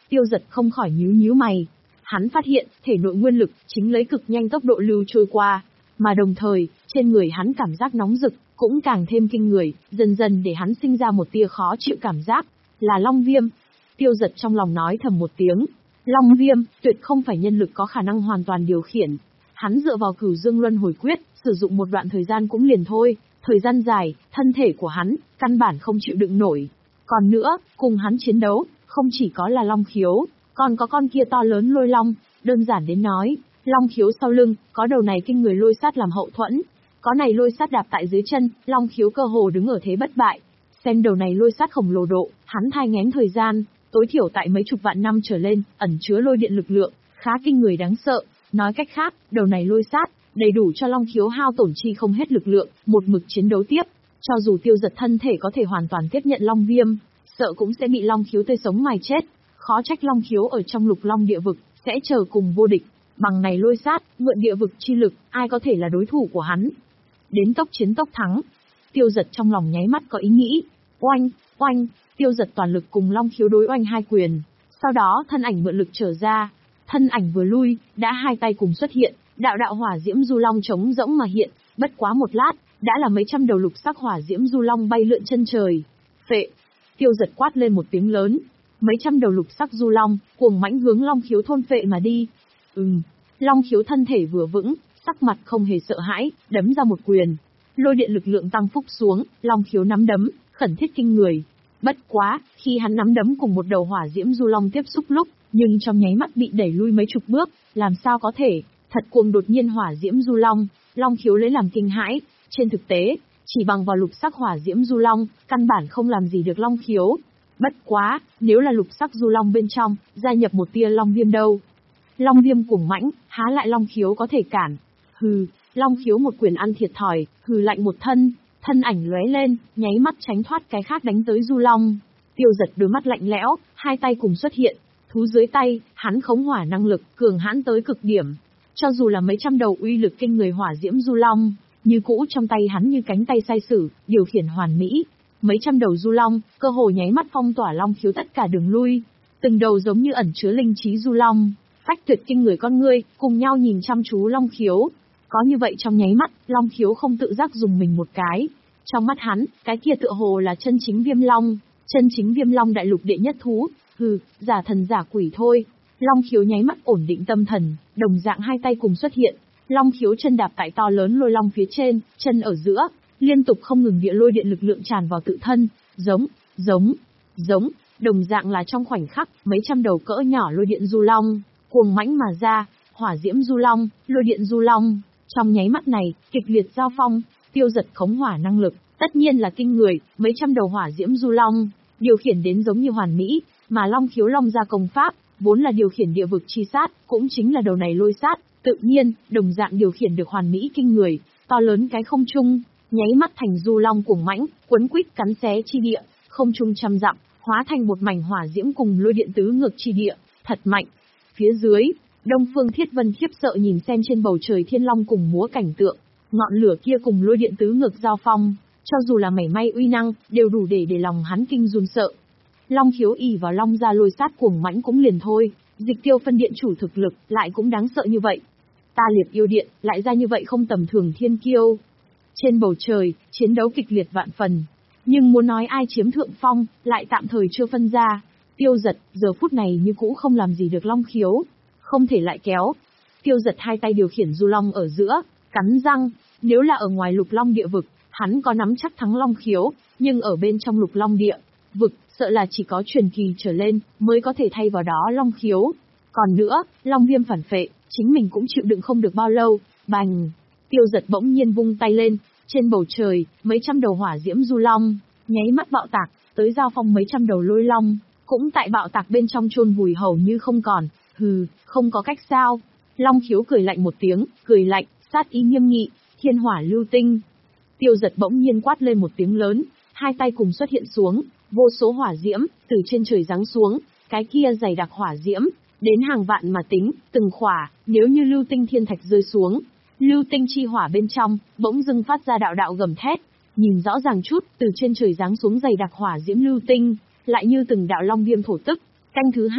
Tiêu Dật không khỏi nhíu nhíu mày. Hắn phát hiện, thể nội nguyên lực chính lấy cực nhanh tốc độ lưu trôi qua, mà đồng thời, trên người hắn cảm giác nóng rực, cũng càng thêm kinh người, dần dần để hắn sinh ra một tia khó chịu cảm giác, là Long Viêm. Tiêu Dật trong lòng nói thầm một tiếng, Long Viêm, tuyệt không phải nhân lực có khả năng hoàn toàn điều khiển. Hắn dựa vào Cửu Dương Luân Hồi Quyết, sử dụng một đoạn thời gian cũng liền thôi, thời gian dài, thân thể của hắn, căn bản không chịu đựng nổi. Còn nữa, cùng hắn chiến đấu, không chỉ có là Long Khiếu, còn có con kia to lớn Lôi Long, đơn giản đến nói, Long Khiếu sau lưng, có đầu này kinh người lôi sát làm hậu thuẫn. Có này lôi sát đạp tại dưới chân, Long Khiếu cơ hồ đứng ở thế bất bại. Xem đầu này lôi sát khổng lồ độ, hắn thai nghén thời gian, tối thiểu tại mấy chục vạn năm trở lên, ẩn chứa lôi điện lực lượng, khá kinh người đáng sợ. Nói cách khác, đầu này lôi sát, đầy đủ cho Long Khiếu hao tổn chi không hết lực lượng, một mực chiến đấu tiếp. Cho dù Tiêu Dật thân thể có thể hoàn toàn tiếp nhận Long Viêm, sợ cũng sẽ bị Long Khiếu tươi sống mài chết. Khó trách Long Khiếu ở trong Lục Long địa vực, sẽ chờ cùng vô địch. Bằng này lôi sát, mượn địa vực chi lực, ai có thể là đối thủ của hắn. Đến tốc chiến tốc thắng. Tiêu Dật trong lòng nháy mắt có ý nghĩ. Oanh, oanh, Tiêu Dật toàn lực cùng Long Khiếu đối oanh hai quyền. Sau đó thân ảnh mượn lực trở ra. Thân ảnh vừa lui, đã hai tay cùng xuất hiện, đạo đạo hỏa diễm du long trống rỗng mà hiện, bất quá một lát, đã là mấy trăm đầu lục sắc hỏa diễm du long bay lượn chân trời. Phệ! Tiêu Dật quát lên một tiếng lớn. Mấy trăm đầu lục sắc du long, cuồng mãnh hướng Long Khiếu thôn phệ mà đi. Ừm, Long Khiếu thân thể vừa vững, sắc mặt không hề sợ hãi, đấm ra một quyền. Lôi điện lực lượng tăng phúc xuống, Long Khiếu nắm đấm, khẩn thiết kinh người. Bất quá, khi hắn nắm đấm cùng một đầu hỏa diễm du long tiếp xúc lúc, nhưng trong nháy mắt bị đẩy lui mấy chục bước, làm sao có thể, thật cuồng đột nhiên hỏa diễm du long, Long Khiếu lấy làm kinh hãi. Trên thực tế, chỉ bằng vào lục sắc hỏa diễm du long, căn bản không làm gì được Long Khiếu. Bất quá, nếu là lục sắc du long bên trong, gia nhập một tia Long Viêm đâu. Long Viêm cuồng mãnh, há lại Long Khiếu có thể cản. Hừ, Long Khiếu một quyền ăn thiệt thòi, hừ lạnh một thân, thân ảnh lóe lên, nháy mắt tránh thoát cái khác đánh tới du long. Tiêu Dật đôi mắt lạnh lẽo, hai tay cùng xuất hiện, thú dưới tay, hắn khống hỏa năng lực, cường hãn tới cực điểm. Cho dù là mấy trăm đầu uy lực kinh người hỏa diễm du long, như cũ trong tay hắn như cánh tay sai sử, điều khiển hoàn mỹ. Mấy trăm đầu du long, cơ hồ nháy mắt phong tỏa Long Khiếu tất cả đường lui. Từng đầu giống như ẩn chứa linh trí du long, phách tuyệt kinh người con ngươi, cùng nhau nhìn chăm chú Long Khiếu. Có như vậy trong nháy mắt, Long Khiếu không tự giác dùng mình một cái. Trong mắt hắn, cái kia tựa hồ là chân chính Viêm Long, chân chính Viêm Long đại lục đệ nhất thú. Hừ, giả thần giả quỷ thôi. Long Khiếu nháy mắt ổn định tâm thần, đồng dạng hai tay cùng xuất hiện. Long Khiếu chân đạp tại to lớn lôi long phía trên, chân ở giữa, liên tục không ngừng địa lôi điện lực lượng tràn vào tự thân, giống, giống, giống, đồng dạng là trong khoảnh khắc, mấy trăm đầu cỡ nhỏ lôi điện du long, cuồng mãnh mà ra, hỏa diễm du long, lôi điện du long. Trong nháy mắt này, kịch liệt giao phong, Tiêu Dật khống hỏa năng lực, tất nhiên là kinh người, mấy trăm đầu hỏa diễm du long, điều khiển đến giống như hoàn mỹ, mà Long Khiếu Long ra công pháp, vốn là điều khiển địa vực chi sát, cũng chính là đầu này lôi sát, tự nhiên, đồng dạng điều khiển được hoàn mỹ kinh người, to lớn cái không trung, nháy mắt thành du long cuồng mãnh, quấn quýt cắn xé chi địa, không trung trăm dặm, hóa thành một mảnh hỏa diễm cùng lôi điện tứ ngược chi địa, thật mạnh. Phía dưới, Đông Phương Thiết Vân khiếp sợ nhìn xem trên bầu trời thiên long cùng múa cảnh tượng, ngọn lửa kia cùng lôi điện tứ ngược giao phong, cho dù là mảy may uy năng, đều đủ để để lòng hắn kinh run sợ. Long Khiếu ỷ vào long ra lôi sát cuồng mãnh cũng liền thôi, Dịch Tiêu phân điện chủ thực lực lại cũng đáng sợ như vậy. Ta Liệt Yêu Điện lại ra như vậy không tầm thường thiên kiêu. Trên bầu trời, chiến đấu kịch liệt vạn phần, nhưng muốn nói ai chiếm thượng phong, lại tạm thời chưa phân ra. Tiêu Dật giờ phút này như cũ không làm gì được Long Khiếu, không thể lại kéo. Tiêu Dật hai tay điều khiển du long ở giữa, cắn răng, nếu là ở ngoài Lục Long địa vực, hắn có nắm chắc thắng Long Khiếu, nhưng ở bên trong Lục Long địa vực, sợ là chỉ có truyền kỳ trở lên mới có thể thay vào đó Long Khiếu. Còn nữa, Long Viêm phản phệ, chính mình cũng chịu đựng không được bao lâu. Bành! Tiêu Dật bỗng nhiên vung tay lên, trên bầu trời, mấy trăm đầu hỏa diễm du long, nháy mắt bạo tạc, tới giao phong mấy trăm đầu lôi long, cũng tại bạo tạc bên trong chôn vùi hầu như không còn. Hừ, không có cách sao? Long Khiếu cười lạnh một tiếng, cười lạnh, sát ý nghiêm nghị, thiên hỏa lưu tinh. Tiêu Dật bỗng nhiên quát lên một tiếng lớn, hai tay cùng xuất hiện xuống, vô số hỏa diễm từ trên trời giáng xuống, cái kia dày đặc hỏa diễm, đến hàng vạn mà tính, từng khỏa, nếu như lưu tinh thiên thạch rơi xuống, lưu tinh chi hỏa bên trong, bỗng dưng phát ra đạo đạo gầm thét, nhìn rõ ràng chút, từ trên trời giáng xuống dày đặc hỏa diễm lưu tinh, lại như từng đạo long viêm thổ tức. Canh thứ hai,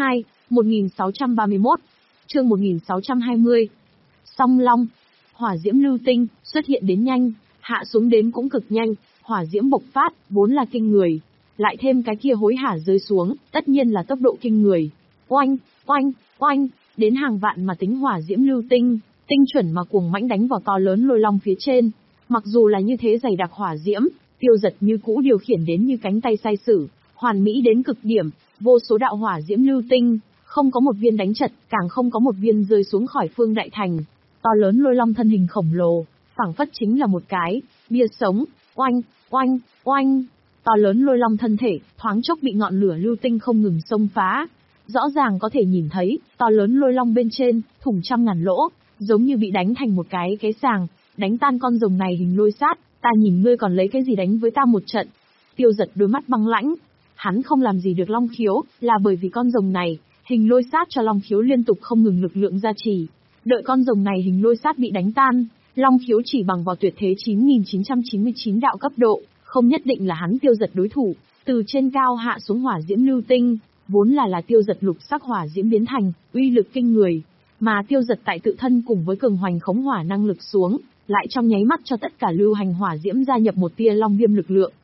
một nghìn sáu trăm ba mươi mốt, chương một nghìn sáu trăm hai mươi. Song Long, hỏa diễm lưu tinh, xuất hiện đến nhanh, hạ xuống đến cũng cực nhanh, hỏa diễm bộc phát, vốn là kinh người. Lại thêm cái kia hối hả rơi xuống, tất nhiên là tốc độ kinh người. Oanh, oanh, oanh, đến hàng vạn mà tính hỏa diễm lưu tinh, tinh chuẩn mà cuồng mãnh đánh vào to lớn lôi long phía trên. Mặc dù là như thế dày đặc hỏa diễm, Tiêu Dật như cũ điều khiển đến như cánh tay sai sử, hoàn mỹ đến cực điểm, vô số đạo hỏa diễm lưu tinh, không có một viên đánh trật, càng không có một viên rơi xuống khỏi Phương Đại Thành. To lớn lôi long thân hình khổng lồ, phảng phất chính là một cái bia sống, oanh, oanh, oanh. To lớn lôi long thân thể, thoáng chốc bị ngọn lửa lưu tinh không ngừng xông phá. Rõ ràng có thể nhìn thấy, to lớn lôi long bên trên, thủng trăm ngàn lỗ, giống như bị đánh thành một cái cái sàng, đánh tan con rồng này hình lôi sát, ta nhìn ngươi còn lấy cái gì đánh với ta một trận. Tiêu Dật đôi mắt băng lãnh, hắn không làm gì được Long Khiếu, là bởi vì con rồng này, hình lôi sát cho Long Khiếu liên tục không ngừng lực lượng gia trì. Đợi con rồng này hình lôi sát bị đánh tan, Long Khiếu chỉ bằng vào tuyệt thế chín nghìn chín trăm chín mươi chín đạo cấp độ, không nhất định là hắn Tiêu Dật đối thủ. Từ trên cao hạ xuống hỏa diễm lưu tinh, vốn là là Tiêu Dật lục sắc hỏa diễm biến thành, uy lực kinh người, mà Tiêu Dật tại tự thân cùng với cường hoành khống hỏa năng lực xuống, lại trong nháy mắt cho tất cả lưu hành hỏa diễm gia nhập một tia long viêm lực lượng.